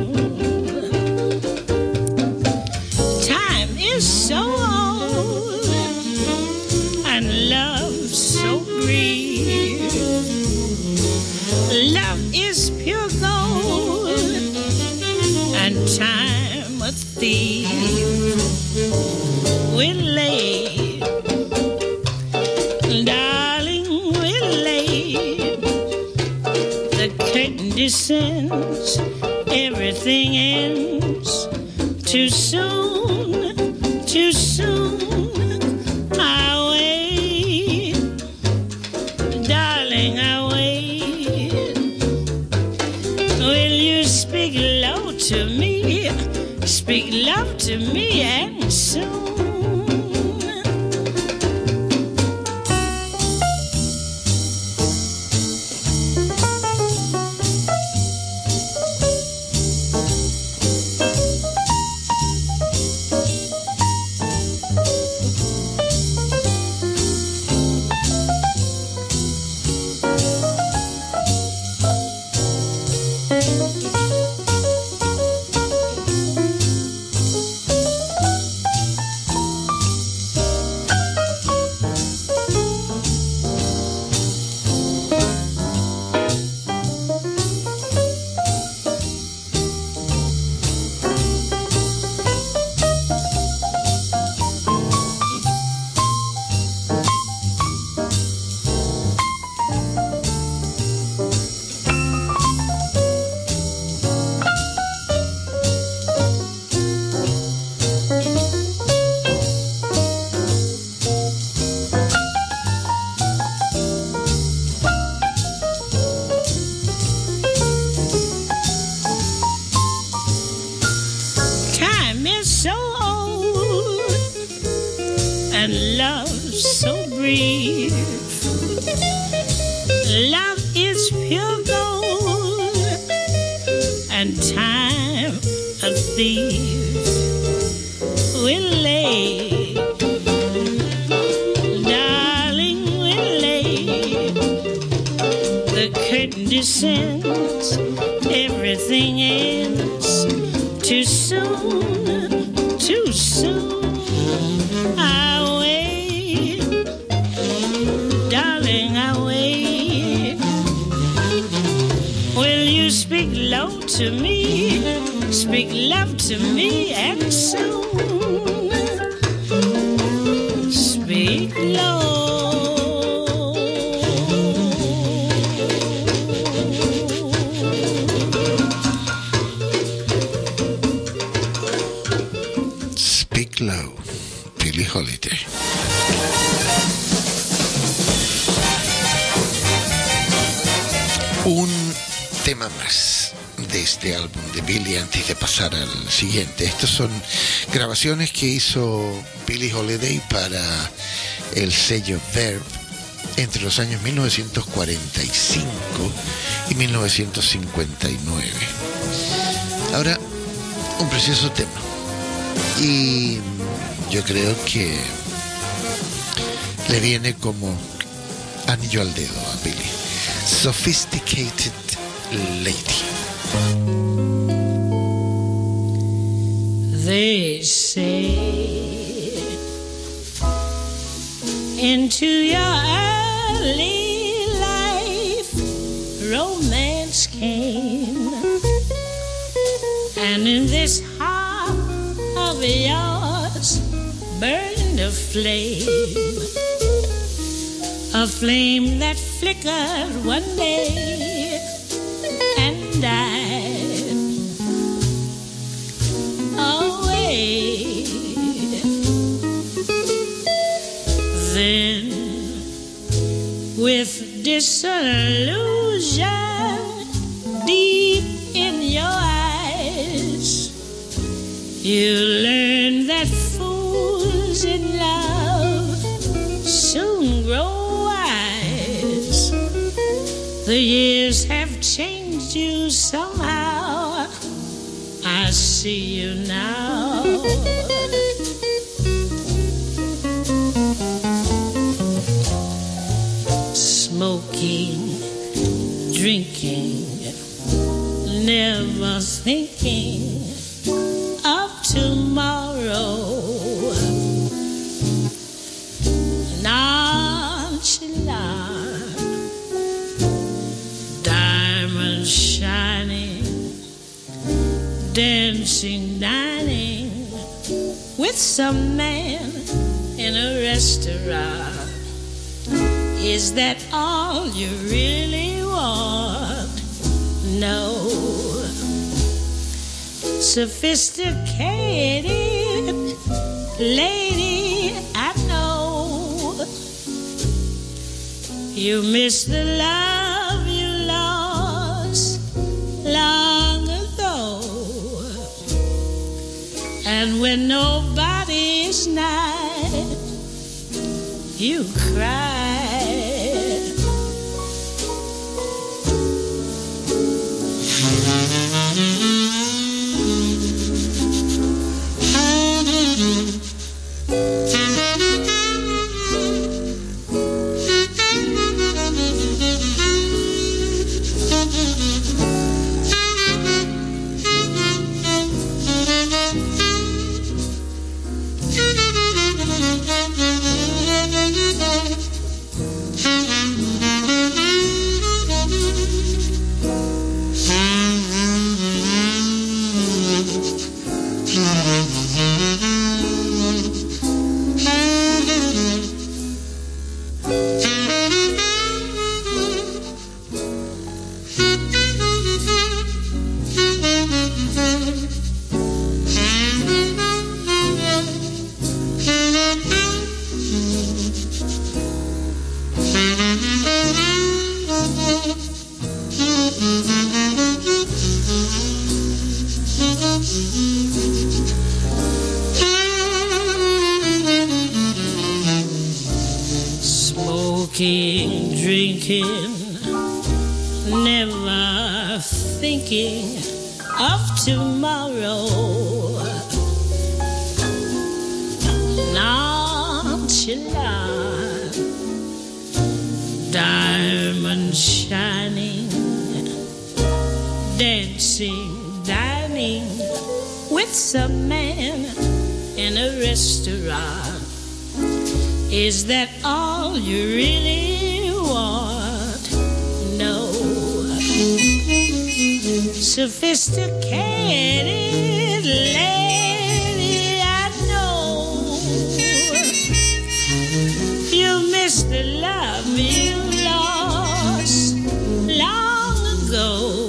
Time is so old and love so brief. Love is pure gold and time a thief. descends, everything ends too soon, too soon. I wait, darling, I wait. Will you speak low to me? Speak love to me and soon. Descends, everything ends too soon, too soon. I wait, darling, I wait. Will you speak low to me, speak love to me, and soon speak low. Low, Billie Holiday. Un tema más de este álbum de Billie antes de pasar al siguiente. Estas son grabaciones que hizo Billie Holiday para el sello Verve entre los años 1945 y 1959. Ahora, un precioso tema. Y yo creo que le viene como anillo al dedo a Billie. Sophisticated Lady. They say into your early life romance came, and in this heart of yours burned a flame that flickered one day and died away. Then with disillusion deep in your eyes, you learn that fools in love soon grow wise. The years have changed you somehow. I see you now. Smoking, drinking, never thinking of tomorrow. Nonchalant, diamonds shining, dancing, dining with some man in a restaurant. Is that all you really want? No. Sophisticated lady, I know you miss the love you lost long ago. And when nobody is nigh, you cry. Smoking, drinking, never thinking of tomorrow. Nonchalant, diamond shining, dancing, dining with some man in a restaurant. Is that all you really want? No. Sophisticated lady, I know you miss the love you lost long ago.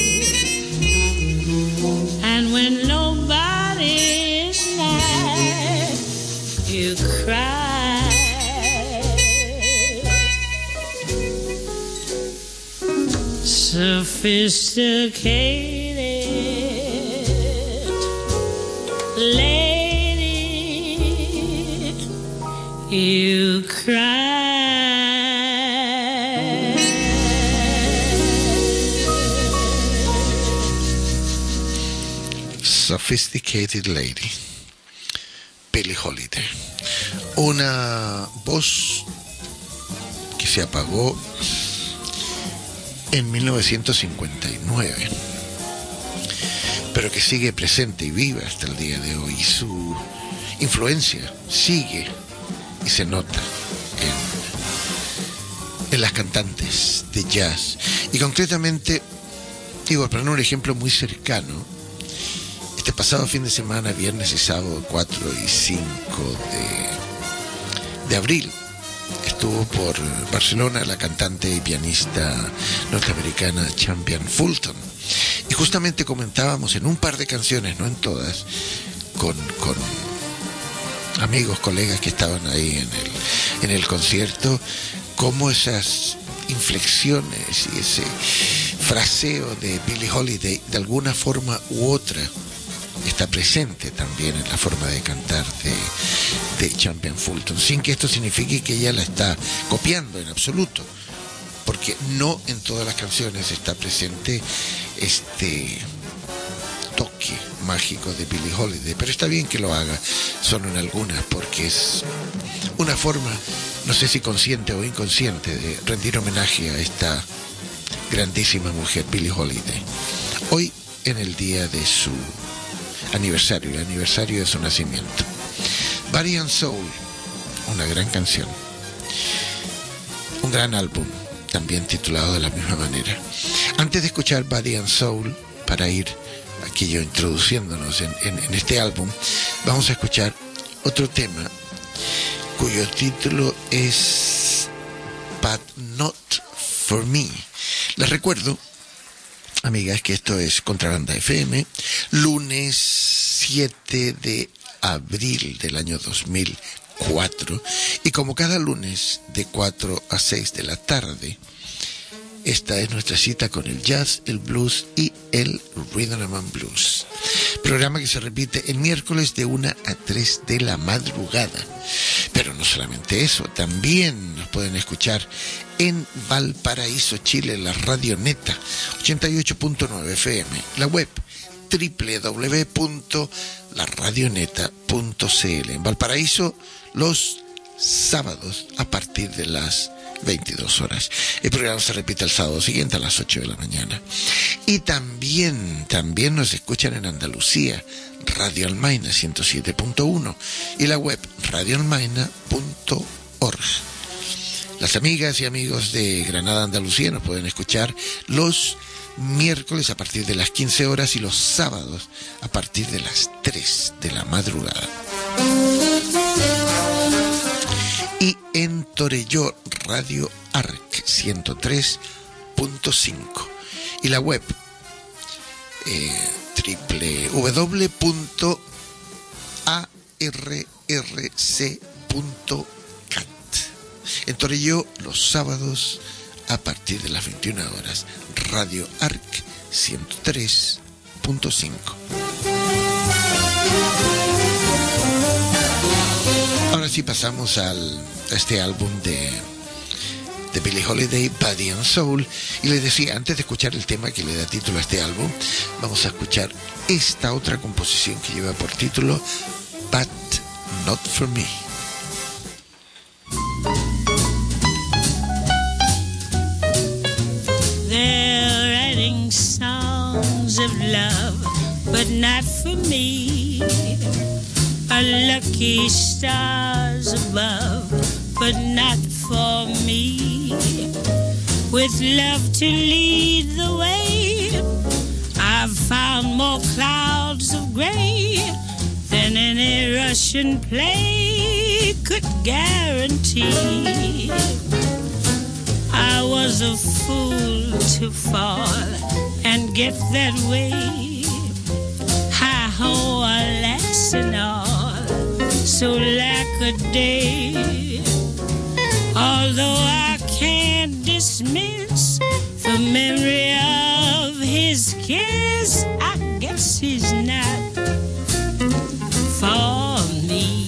And when nobody is nigh, you cry. Sophisticated lady, you cry. Sophisticated Lady, Billie Holiday. Una voz que se apagó en 1959, pero que sigue presente y viva hasta el día de hoy. Su influencia sigue y se nota en las cantantes de jazz. Y concretamente, digo, para poner un ejemplo muy cercano, este pasado fin de semana, viernes y sábado 4 y 5 de abril, estuvo por Barcelona la cantante y pianista norteamericana Champion Fulton. Y justamente comentábamos en un par de canciones, no en todas, con amigos, colegas que estaban ahí en el concierto, cómo esas inflexiones y ese fraseo de Billie Holiday de alguna forma u otra está presente también en la forma de cantar de Champion Fulton, sin que esto signifique que ella la está copiando en absoluto, porque no en todas las canciones está presente este toque mágico de Billie Holiday, pero está bien que lo haga solo en algunas, porque es una forma, no sé si consciente o inconsciente, de rendir homenaje a esta grandísima mujer, Billie Holiday. Hoy, en el día de su aniversario, el aniversario de su nacimiento. Body and Soul, una gran canción, un gran álbum, también titulado de la misma manera. Antes de escuchar Body and Soul, para ir aquello introduciéndonos en este álbum, vamos a escuchar otro tema cuyo título es But Not For Me. Les recuerdo amigas, que esto es Contrabanda FM, lunes 7 de abril del año 2004, y como cada lunes de 4 a 6 de la tarde, esta es nuestra cita con el jazz, el blues y el rhythm and blues. Programa que se repite el miércoles de 1 a 3 de la madrugada. Pero no solamente eso, también nos pueden escuchar en Valparaíso, Chile, la Radio Neta, 88.9 FM, la web www.laradioneta.cl. En Valparaíso, los sábados a partir de las 22 horas. El programa se repite el sábado siguiente a las 8 de la mañana. Y también nos escuchan en Andalucía, Radio Almaina 107.1 y la web radioalmaina.org. Las amigas y amigos de Granada, Andalucía, nos pueden escuchar los miércoles a partir de las 15 horas y los sábados a partir de las 3 de la madrugada. Y en Torelló, Radio Arc 103.5 y la web www.arrc.cat. En Torelló, los sábados a partir de las 21 horas, Radio Arc 103.5. Ahora sí pasamos a este álbum de Billie Holiday, Body and Soul, y les decía, antes de escuchar el tema que le da título a este álbum, vamos a escuchar esta otra composición que lleva por título But Not For Me. They're writing songs of love, but not for me. A lucky stars above, but not for me. With love to lead the way, I've found more clouds of gray than any Russian play could guarantee. I was a fool to fall and get that way. Hi-ho, alas and all, so lack a day. Although I can't dismiss the memory of his kiss, I guess he's not for me.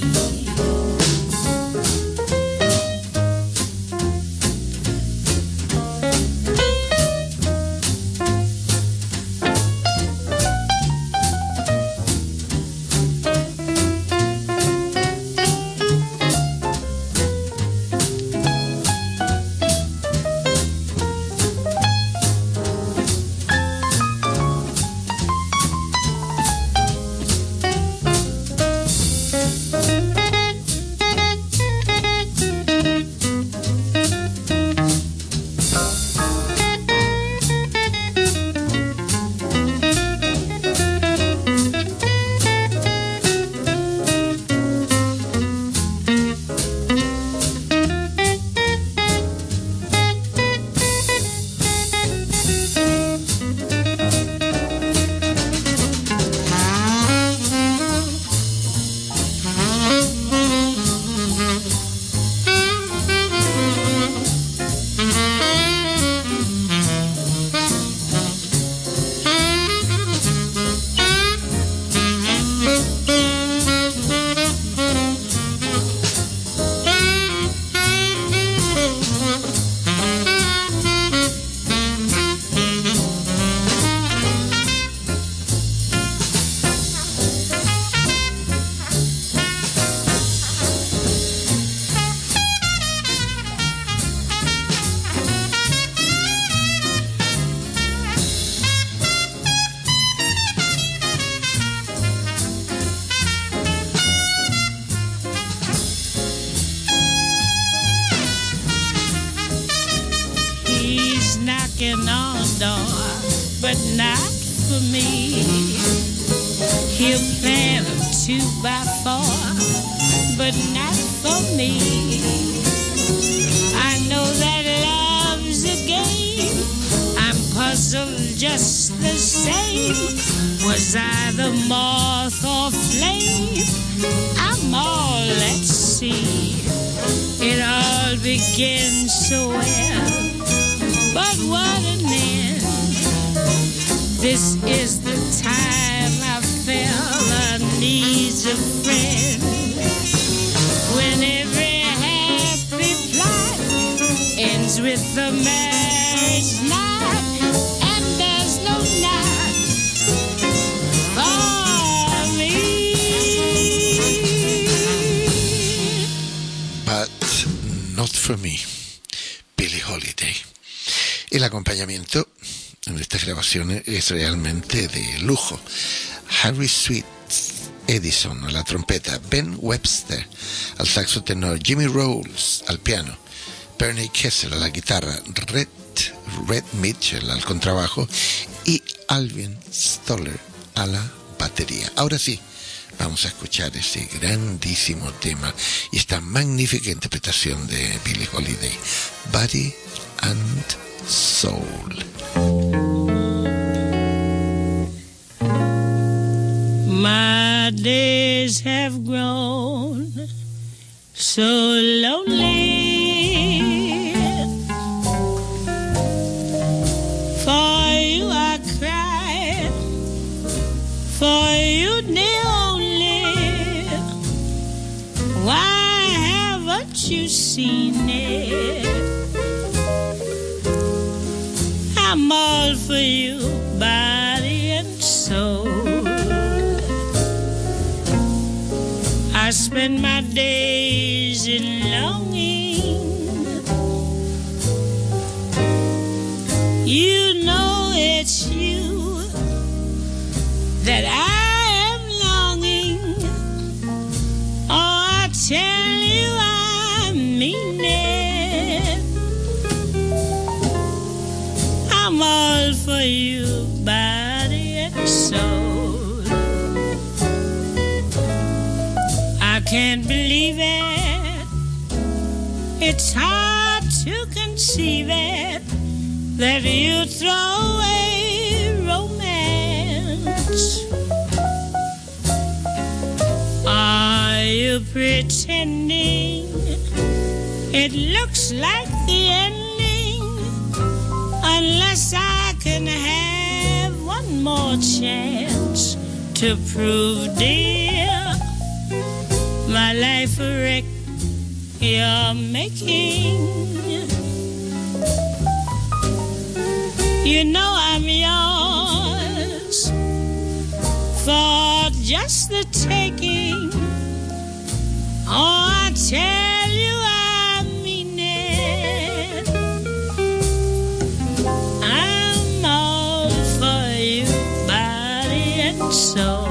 knocking on the door, but not for me. He'll plant a 2x4, but not for me. I know that love's a game. I'm puzzled just Was I the moth or flame? I'm all at sea. It all began so well, but what an end. This is the time I fell needs a friend. When every happy plot ends with the marriage night, and there's no night for me. But not for me. Billie Holiday. El acompañamiento en estas grabaciones es realmente de lujo. Harry Sweet Edison a la trompeta, Ben Webster al saxo tenor, Jimmy Rolls al piano, Bernie Kessel a la guitarra, Red Mitchell al contrabajo y Alvin Stoller a la batería. Ahora sí, vamos a escuchar ese grandísimo tema y esta magnífica interpretación de Billie Holiday, Body and Soul. My days have grown so lonely. For you I cry, for you dear only. Why haven't you seen it? I'm all for you, body and soul. I spend my days in longing. You know it's you that I am longing. Oh, I tell you I mean it. I'm all for you, body and soul. I can't believe it. It's hard to conceive it that you throw away romance. Are you pretending it looks like the ending? Unless I can have one more chance to prove, dear, my life a wreck you're making. You know I'm yours for just the taking. Oh, I tell you I mean it. I'm all for you, body and soul.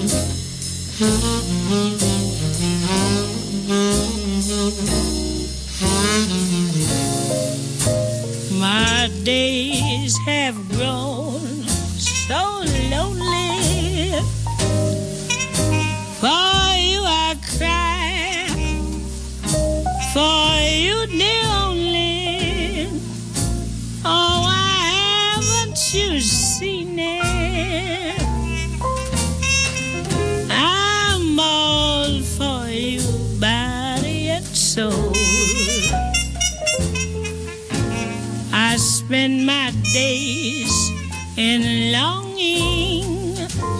My days have grown so lonely. For you I cry, for you dear only. Oh, why haven't you seen it? I'm all for you, body and soul. I spend my days in longing,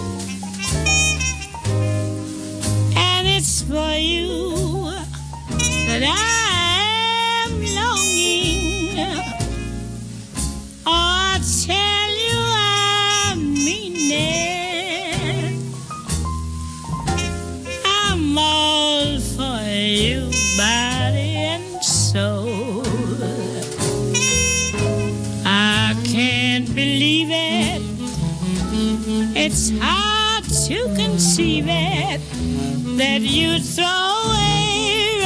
and it's for you that I am longing. Oh, I tell you I mean it. I'm all for you, body and soul. I can't believe it. It's hard to conceive it that you'd throw away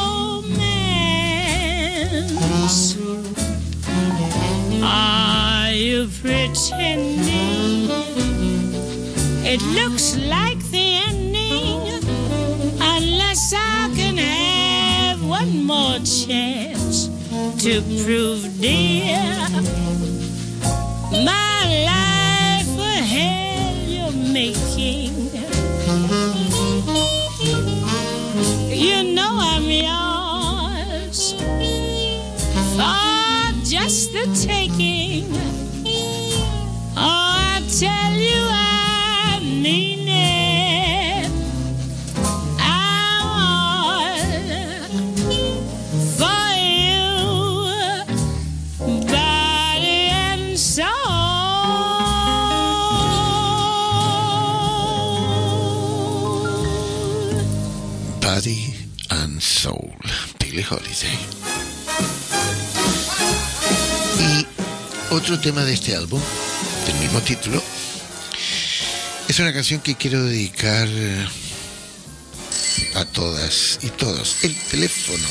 romance. Are you pretending it looks like the ending? Unless I can have one more chance to prove, dear, my life a hell you're making. You know I'm yours for just the taking. Oh, I tell you I mean it. I'm all for you, body and soul. Body and Soul, Billie Holiday. Y otro tema de este álbum, del mismo título, es una canción que quiero dedicar a todas y todos. El teléfono.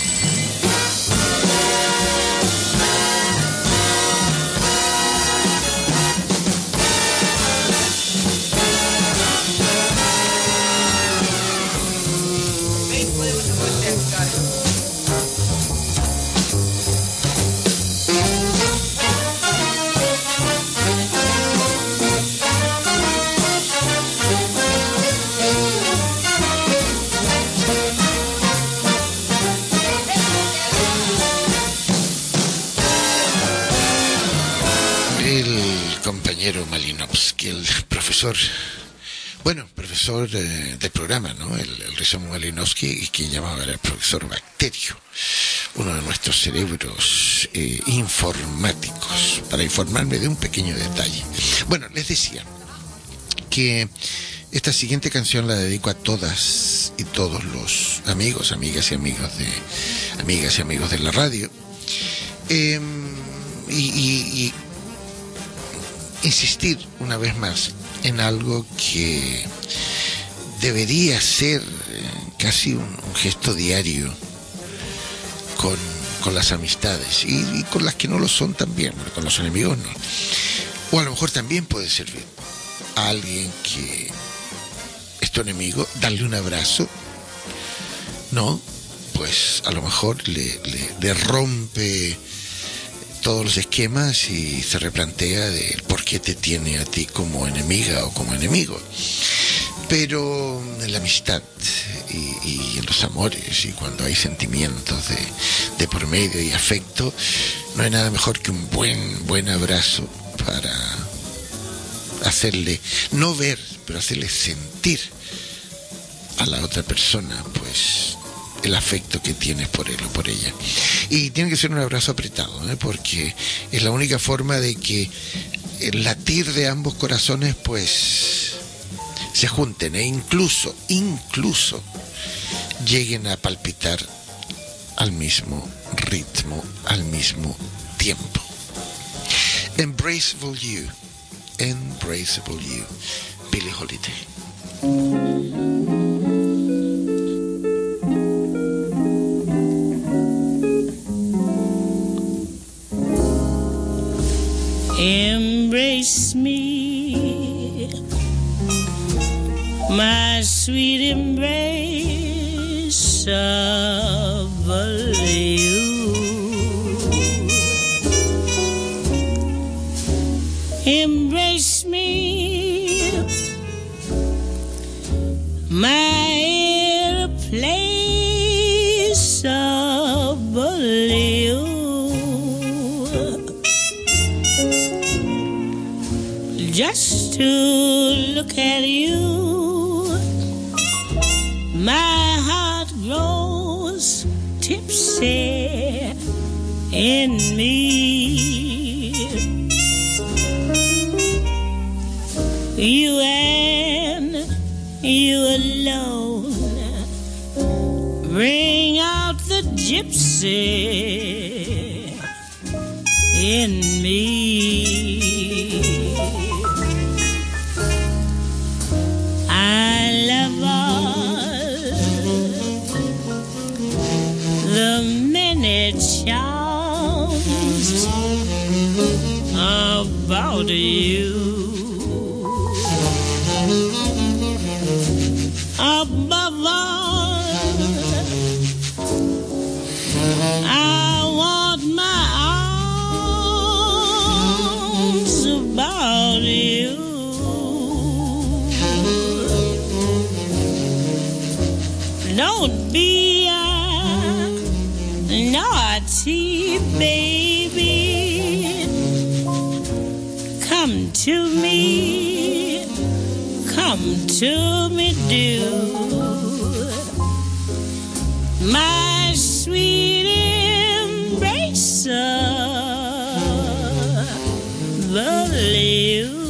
Malinowski, el profesor, profesor del programa, ¿no? El Rizzo Malinowski, que llamaba el profesor Bacterio, uno de nuestros cerebros informáticos, para informarme de un pequeño detalle. Bueno, les decía que esta siguiente canción la dedico a todas y todos los amigos, amigas y amigos de la radio. Y insistir una vez más en algo que debería ser casi un gesto diario con las amistades y con las que no lo son también, con los enemigos no. O a lo mejor también puede servir a alguien que es tu enemigo, darle un abrazo, ¿no? Pues a lo mejor le rompe todos los esquemas y se replantea del por qué te tiene a ti como enemiga o como enemigo. Pero en la amistad y en los amores, y cuando hay sentimientos de por medio y afecto, no hay nada mejor que un buen abrazo para hacerle, no ver, pero hacerle sentir a la otra persona, pues, el afecto que tienes por él o por ella. Y tiene que ser un abrazo apretado, porque es la única forma de que el latir de ambos corazones pues se junten e incluso lleguen a palpitar al mismo ritmo, al mismo tiempo. Embraceable You, Billie Holiday. Embrace me, my sweet embrace of you. Embrace me, my place of you. Just to look at you, my heart grows tipsy in me. You and you alone bring out the gypsy in me. I love all the many charms about you. Above all, I want my arms about you. Don't be naughty, baby. Come to me, do. My sweet embrace of you.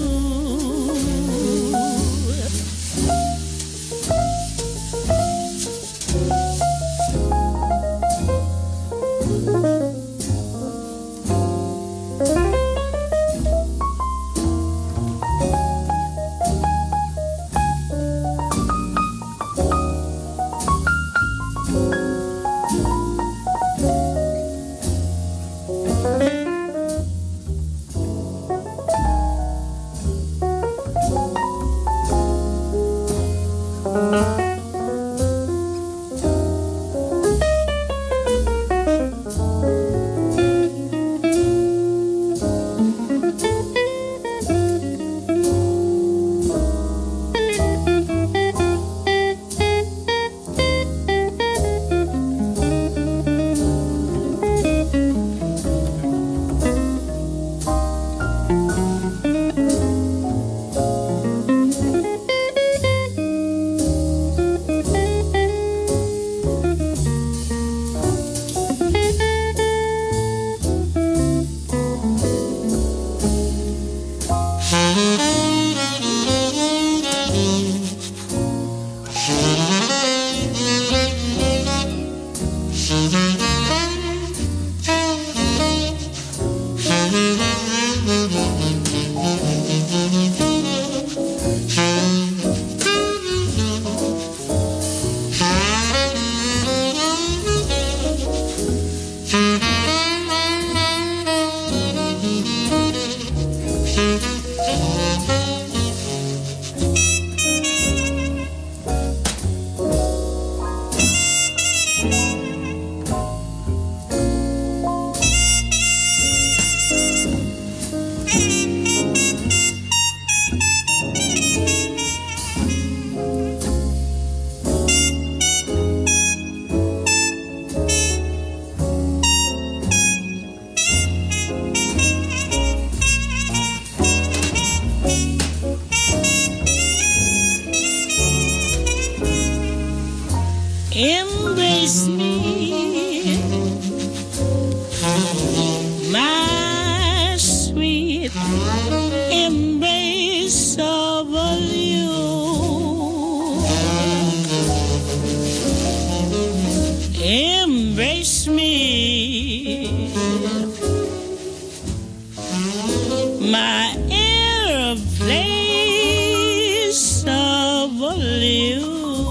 you.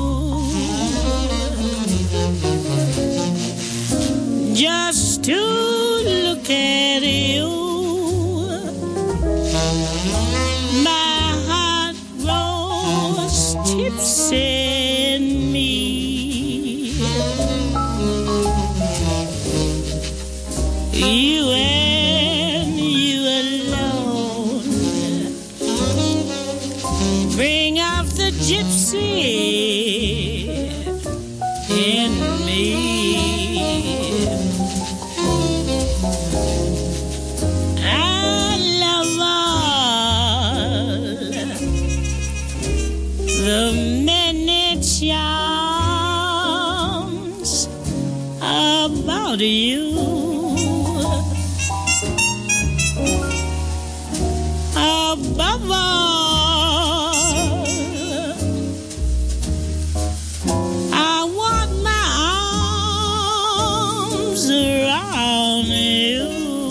Just to look at you, my heart grows tipsy in me. You and you alone bring out the gypsy in me. I love all the many charms about you. Above all, I want my arms around you.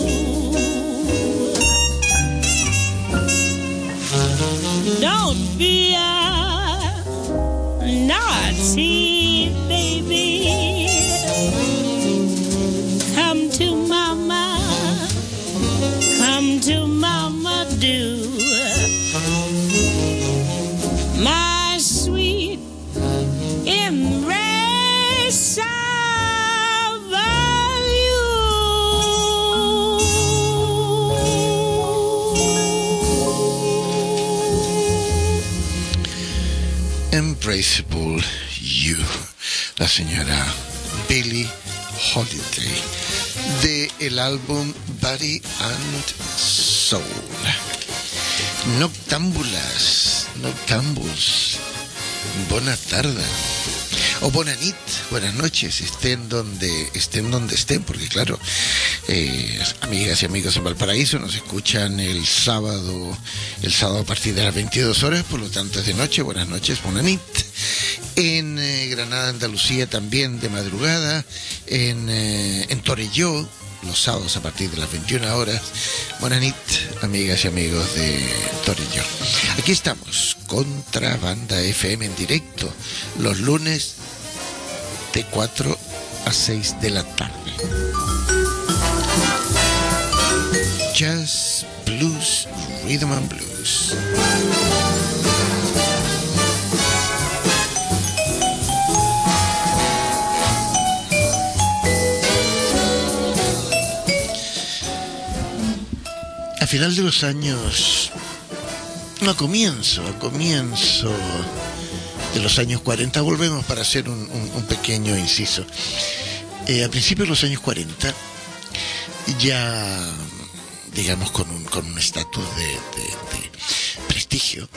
Don't be a naughty baby. Come to mama, come to mama, do. My sweet embrace of you. Embraceable You, la señora Billie Holiday, de el álbum Body and Soul. Noctambuls, buena tarde o buena nit, buenas noches, estén donde estén, porque claro, amigas y amigos en Valparaíso nos escuchan el sábado a partir de las 22 horas, por lo tanto es de noche. Buenas noches, buena nit. En Granada, Andalucía también de madrugada, en Torelló los sábados a partir de las 21 horas. Buenas nit, amigas y amigos de Torelló. Aquí estamos, Contrabanda FM en directo, los lunes de 4 a 6 de la tarde. Jazz, blues, rhythm and blues. A final de los años, a comienzo de los años 40, volvemos para hacer un pequeño inciso. A principios de los años 40, ya digamos con un estatus de prestigio,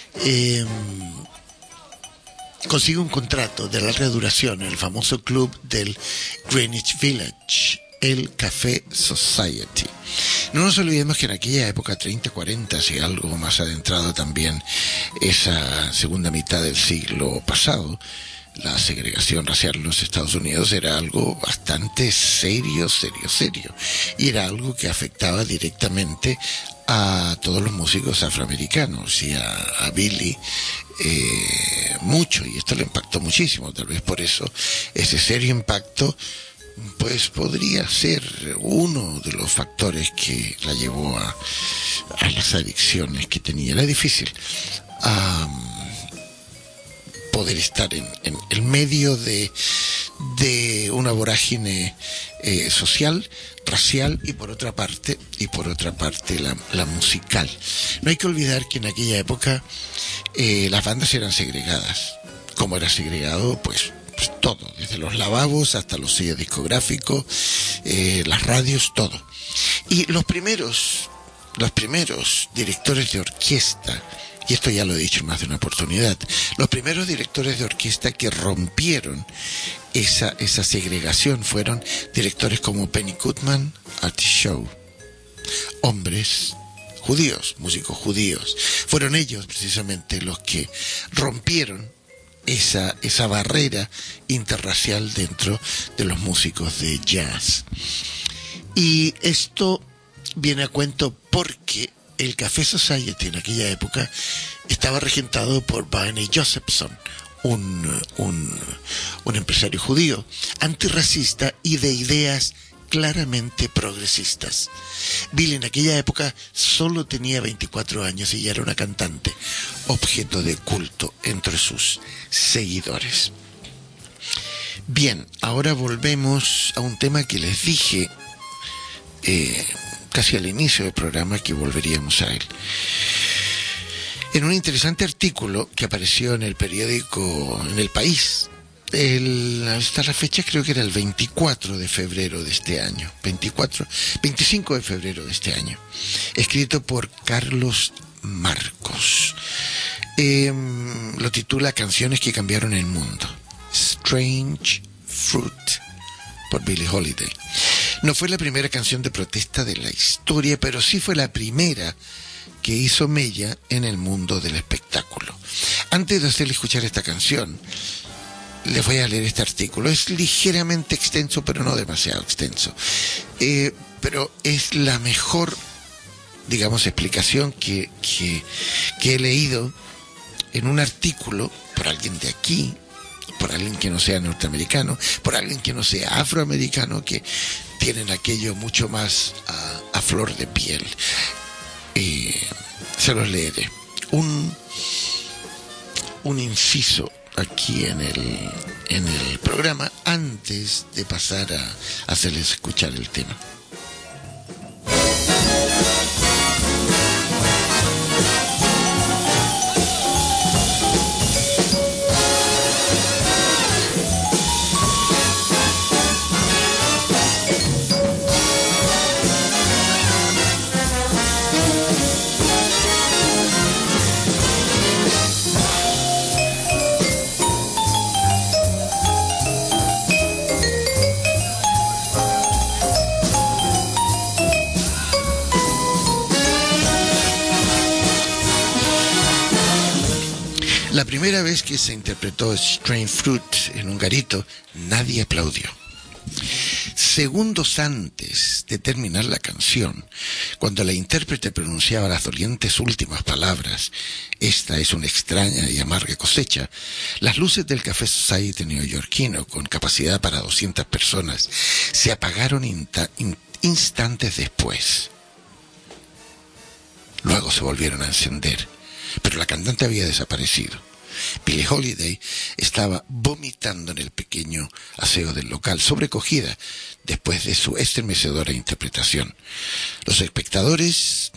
consigue un contrato de larga duración en el famoso club del Greenwich Village, el Café Society. No nos olvidemos que en aquella época, 30, 40, y algo más adentrado también, esa segunda mitad del siglo pasado, la segregación racial en los Estados Unidos era algo bastante serio, y era algo que afectaba directamente a todos los músicos afroamericanos y a Billy mucho, y esto le impactó muchísimo. Tal vez por eso ese serio impacto pues podría ser uno de los factores que la llevó a las adicciones que tenía. Era difícil poder estar en el medio de una vorágine social, racial y por otra parte la musical. No hay que olvidar que en aquella época las bandas eran segregadas, como era segregado pues todo, desde los lavabos hasta los sellos discográficos, las radios, todo. Y los primeros directores de orquesta, y esto ya lo he dicho en más de una oportunidad, los primeros directores de orquesta que rompieron esa segregación fueron directores como Benny Goodman, Artie Shaw, hombres judíos, músicos judíos. Fueron ellos precisamente los que rompieron esa barrera interracial dentro de los músicos de jazz. Y esto viene a cuento porque el Café Society en aquella época estaba regentado por Barney Josephson, un empresario judío, antirracista y de ideas claramente progresistas. Bill en aquella época solo tenía 24 años y ya era una cantante, objeto de culto entre sus seguidores. Bien, ahora volvemos a un tema que les dije casi al inicio del programa que volveríamos a él. En un interesante artículo que apareció en el periódico En El País, hasta la fecha creo que era el 24 de febrero de este año, 25 de febrero de este año, escrito por Carlos Marcos. Lo titula Canciones que cambiaron el mundo. Strange Fruit, por Billie Holiday. No fue la primera canción de protesta de la historia, pero sí fue la primera que hizo mella en el mundo del espectáculo. Antes de hacerle escuchar esta canción, les voy a leer este artículo. Es ligeramente extenso, pero no demasiado extenso. Pero es la mejor, digamos, explicación que he leído en un artículo por alguien de aquí, por alguien que no sea norteamericano, por alguien que no sea afroamericano, que tienen aquello mucho más a flor de piel. Se los leeré. Un inciso aquí en el programa antes de pasar a hacerles escuchar el tema. La primera vez que se interpretó Strange Fruit en un garito, nadie aplaudió. Segundos antes de terminar la canción, cuando la intérprete pronunciaba las dolientes últimas palabras, esta es una extraña y amarga cosecha, las luces del Café Society neoyorquino, con capacidad para 200 personas, se apagaron instantes después. Luego se volvieron a encender, pero la cantante había desaparecido. Billie Holiday estaba vomitando en el pequeño aseo del local, sobrecogida después de su estremecedora interpretación. Los espectadores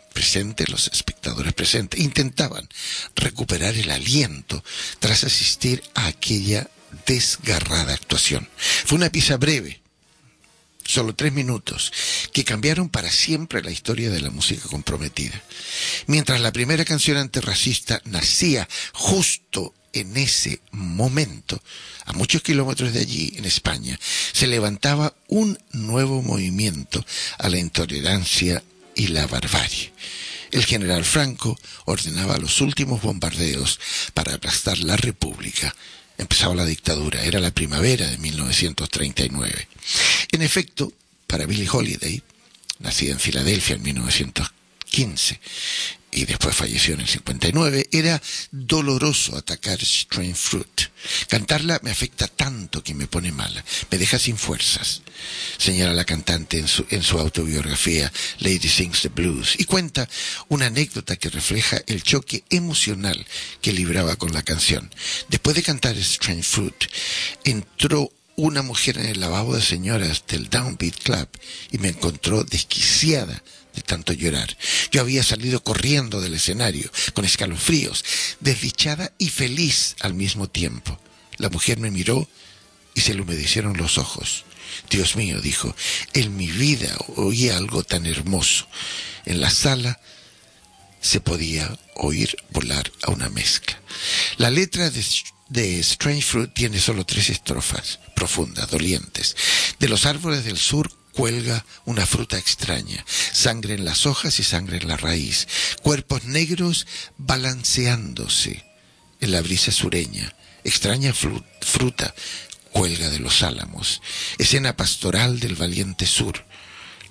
presentes intentaban recuperar el aliento tras asistir a aquella desgarrada actuación. Fue una pieza breve, solo 3 minutos, que cambiaron para siempre la historia de la música comprometida. Mientras la primera canción antirracista nacía justo en ese momento, a muchos kilómetros de allí, en España, se levantaba un nuevo movimiento a la intolerancia y la barbarie. El general Franco ordenaba los últimos bombardeos para aplastar la República. Empezaba la dictadura, era la primavera de 1939. En efecto, para Billie Holiday, nacida en Filadelfia en 1915 y después falleció en el 59, era doloroso atacar Strange Fruit. Cantarla me afecta tanto que me pone mala, me deja sin fuerzas, señala la cantante en su autobiografía Lady Sings the Blues, y cuenta una anécdota que refleja el choque emocional que libraba con la canción. Después de cantar Strange Fruit, entró una mujer en el lavabo de señoras del Downbeat Club y me encontró desquiciada de tanto llorar. Yo había salido corriendo del escenario, con escalofríos, desdichada y feliz al mismo tiempo. La mujer me miró y se le humedecieron los ojos. Dios mío, dijo, en mi vida oí algo tan hermoso. En la sala se podía oír volar a una mezcla. La letra de Strange Fruit tiene solo 3 estrofas, profundas, dolientes. De los árboles del sur cuelga una fruta extraña, sangre en las hojas y sangre en la raíz, cuerpos negros balanceándose en la brisa sureña, extraña fruta cuelga de los álamos, escena pastoral del valiente sur,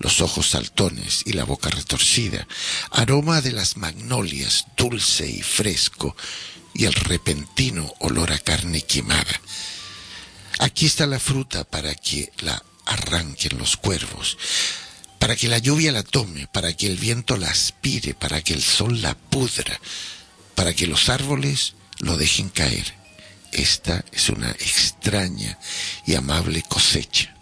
los ojos saltones y la boca retorcida, aroma de las magnolias, dulce y fresco, y el repentino olor a carne quemada. Aquí está la fruta para que la arranquen los cuervos, para que la lluvia la tome, para que el viento la aspire, para que el sol la pudra, para que los árboles lo dejen caer. Esta es una extraña y amable cosecha.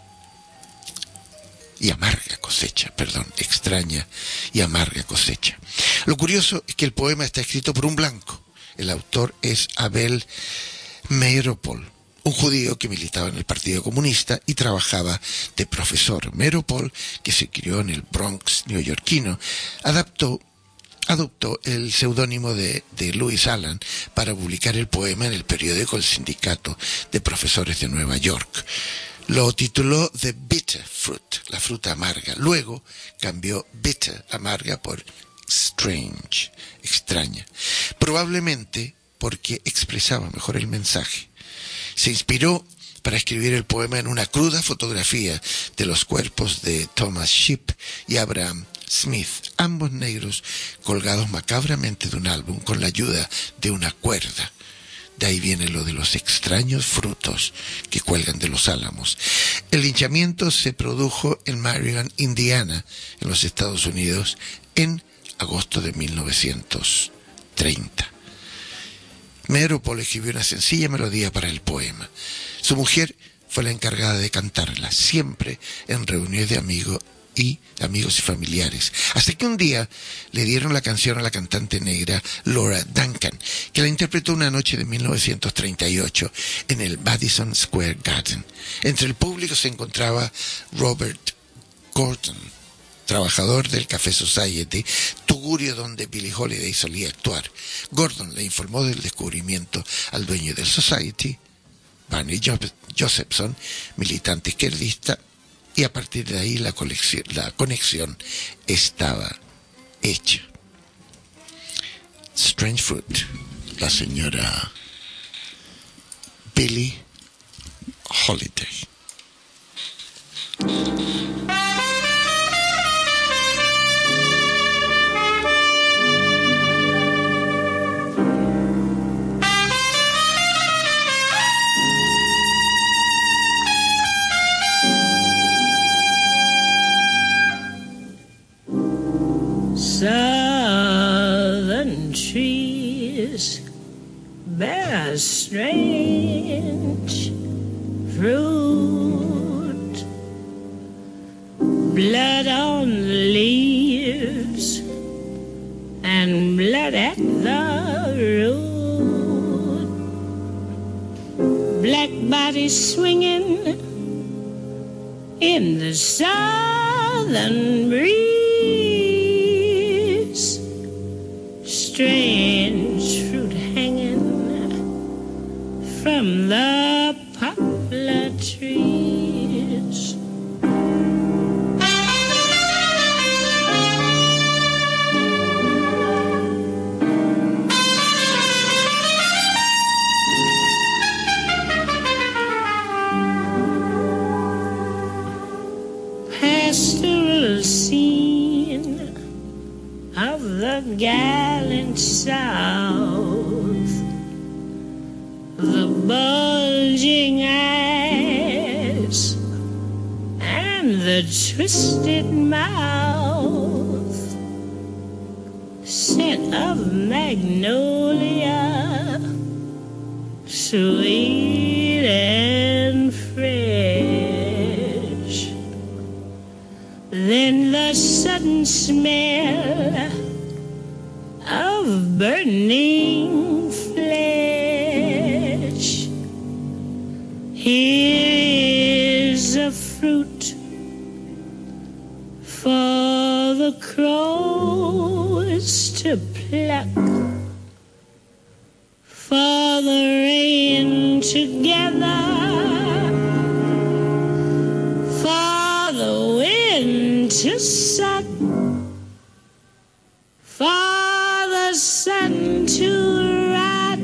Y amarga cosecha, extraña y amarga cosecha. Lo curioso es que el poema está escrito por un blanco. El autor es Abel Meeropol, un judío que militaba en el Partido Comunista y trabajaba de profesor. Meeropol, que se crió en el Bronx neoyorquino, adoptó el seudónimo de Louis Allen para publicar el poema en el periódico El Sindicato de Profesores de Nueva York. Lo tituló The Bitter Fruit, la fruta amarga. Luego cambió bitter, amarga, por strange, extraña. Probablemente porque expresaba mejor el mensaje. Se inspiró para escribir el poema en una cruda fotografía de los cuerpos de Thomas Shipp y Abraham Smith, ambos negros, colgados macabramente de un álbum con la ayuda de una cuerda. De ahí viene lo de los extraños frutos que cuelgan de los álamos. El linchamiento se produjo en Marion, Indiana, en los Estados Unidos, en agosto de 1930. Meeropol escribió una sencilla melodía para el poema. Su mujer fue la encargada de cantarla, siempre en reuniones de amigos y familiares, hasta que un día le dieron la canción a la cantante negra Laura Duncan, que la interpretó una noche de 1938 en el Madison Square Garden. Entre el público se encontraba Robert Gordon, trabajador del Café Society, tugurio donde Billie Holiday solía actuar. Gordon le informó del descubrimiento al dueño del Society, Barney Josephson, militante izquierdista, y a partir de ahí la conexión estaba hecha. Strange Fruit, la señora Billie Holiday. Southern trees bear a strange fruit, blood on the leaves and blood at the root, black bodies swinging in the southern breeze, strange fruit hanging from the poplar trees. Pastoral scene of the gallant South, the bulging eyes and the twisted mouth, scent of magnolia, sweet and fresh, then the sudden smell of burning flesh. Here's a fruit for the crows to pluck, for the rain to gather, for the wind to suck, for the sun to rot,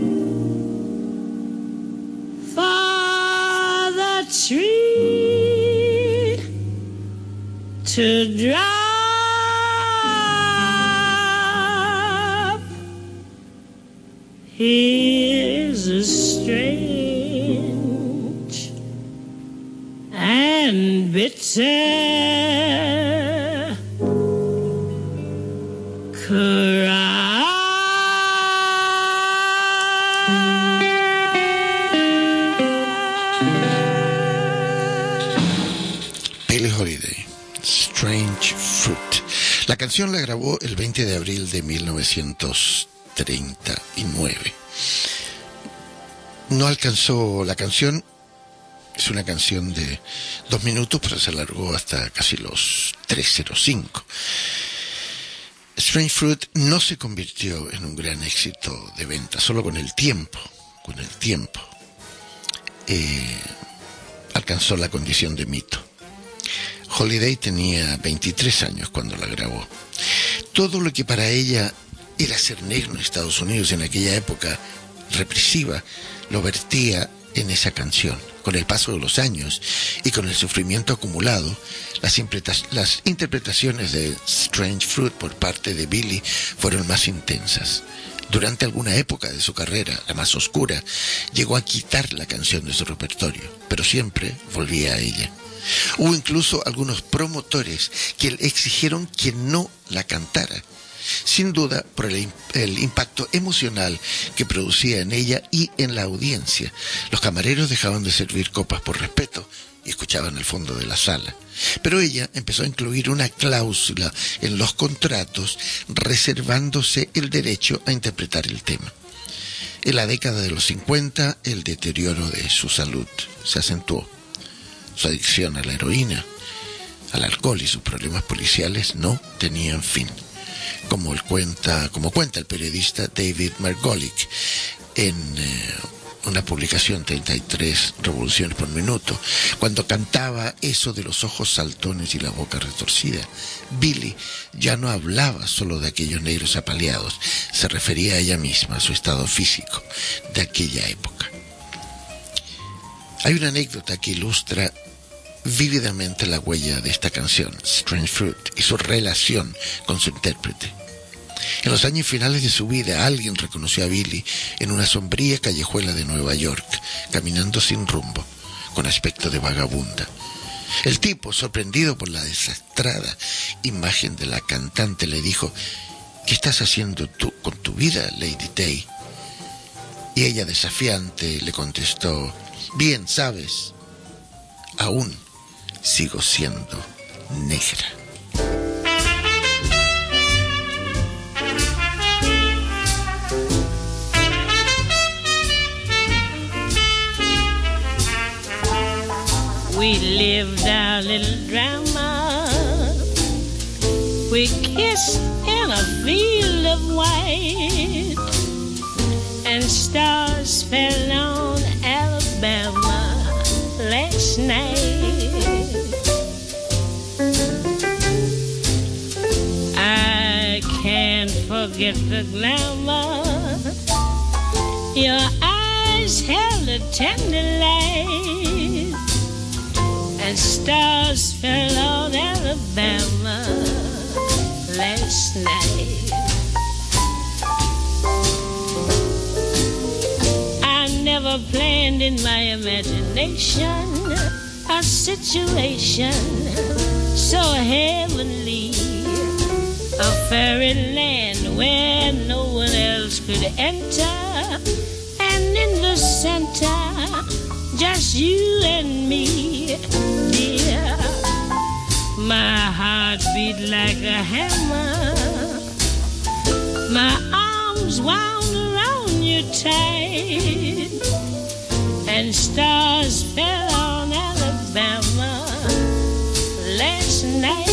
for the tree to drop. Here's a strange and bitter cry. Billie Holiday, Strange Fruit. La canción la grabó el 20 de abril de 1939. No alcanzó la canción. Es una canción de 2 minutos, pero se alargó hasta casi los 3:05. Strange Fruit no se convirtió en un gran éxito de venta, solo con el tiempo, alcanzó la condición de mito. Holiday tenía 23 años cuando la grabó. Todo lo que para ella era ser negro en Estados Unidos en aquella época represiva, lo vertía en esa canción. Con el paso de los años y con el sufrimiento acumulado, las interpretaciones de Strange Fruit por parte de Billie fueron más intensas. Durante alguna época de su carrera, la más oscura, llegó a quitar la canción de su repertorio, pero siempre volvía a ella. Hubo incluso algunos promotores que le exigieron que no la cantara, sin duda por el impacto emocional que producía en ella y en la audiencia. Los camareros dejaban de servir copas por respeto y escuchaban al fondo de la sala. Pero ella empezó a incluir una cláusula en los contratos reservándose el derecho a interpretar el tema. En la década de los 50, el deterioro de su salud se acentuó. Su adicción a la heroína, al alcohol y sus problemas policiales no tenían fin. Como cuenta el periodista David Margolick en una publicación 33 revoluciones por minuto, cuando cantaba eso de los ojos saltones y la boca retorcida, Billie ya no hablaba solo de aquellos negros apaleados, se refería a ella misma, a su estado físico de aquella época. Hay una anécdota que ilustra vívidamente la huella de esta canción, Strange Fruit, y su relación con su intérprete. En los años finales de su vida, alguien reconoció a Billie en una sombría callejuela de Nueva York, caminando sin rumbo, con aspecto de vagabunda. El tipo, sorprendido por la desastrada imagen de la cantante, le dijo: ¿qué estás haciendo tú con tu vida, Lady Day? Y ella, desafiante, le contestó: bien, sabes, aún sigo siendo negra. We lived our little drama. We kissed in a field of white, and stars fell on Alabama last night. I can't forget the glamour. Your eyes held a tender light, and stars fell on Alabama last night. I never planned in my imagination a situation so heavenly, a fairyland where no one else could enter, and in the center, just you and me, dear. My heart beat like a hammer, my arms wound around you tight, and stars fell on Alabama last night.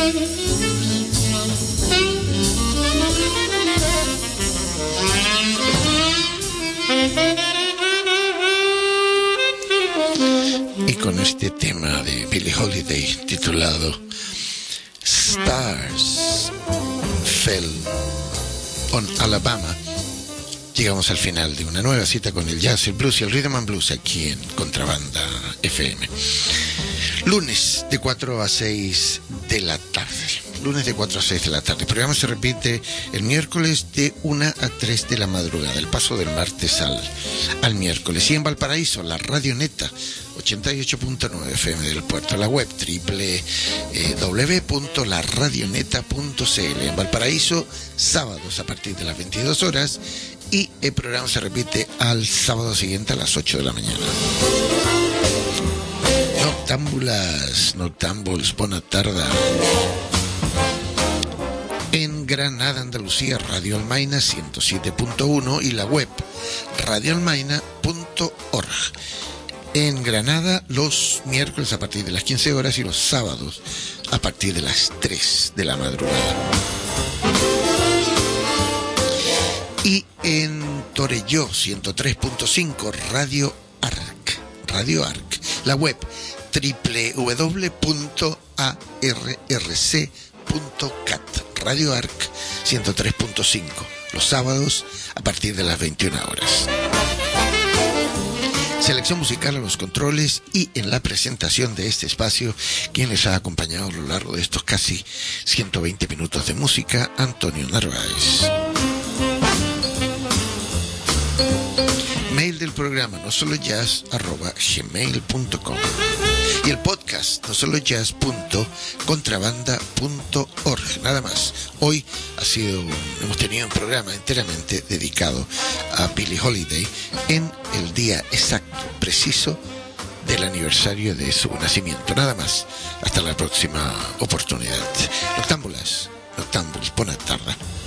Y con este tema de Billie Holiday titulado Stars Fell on Alabama, llegamos al final de una nueva cita con el jazz, el blues y el rhythm and blues aquí en Contrabanda FM. Lunes de 4 a 6 de la tarde. Lunes de 4 a 6 de la tarde. El programa se repite el miércoles de 1 a 3 de la madrugada. El paso del martes al miércoles. Y en Valparaíso, la Radioneta 88.9 FM del Puerto. La web www.laradioneta.cl. En Valparaíso, sábados a partir de las 22 horas. Y el programa se repite al sábado siguiente a las 8 de la mañana. Noctámbuls, buena tarde. En Granada, Andalucía, Radio Almaina 107.1 y la web radioalmaina.org. En Granada los miércoles a partir de las 15 horas y los sábados a partir de las 3 de la madrugada. Y en Torelló 103.5 Radio Arc, la web www.arrc.cat, Radio Arc 103.5, los sábados a partir de las 21 horas. Selección musical a los controles y en la presentación de este espacio, quien les ha acompañado a lo largo de estos casi 120 minutos de música, Antonio Narváez. Mail del programa nosolojazz@gmail.com y el podcast nosolojazz.contrabanda.org. Nada más. Hoy hemos tenido un programa enteramente dedicado a Billie Holiday en el día exacto, preciso del aniversario de su nacimiento. Nada más. Hasta la próxima oportunidad. Noctámbuls, buena tarde.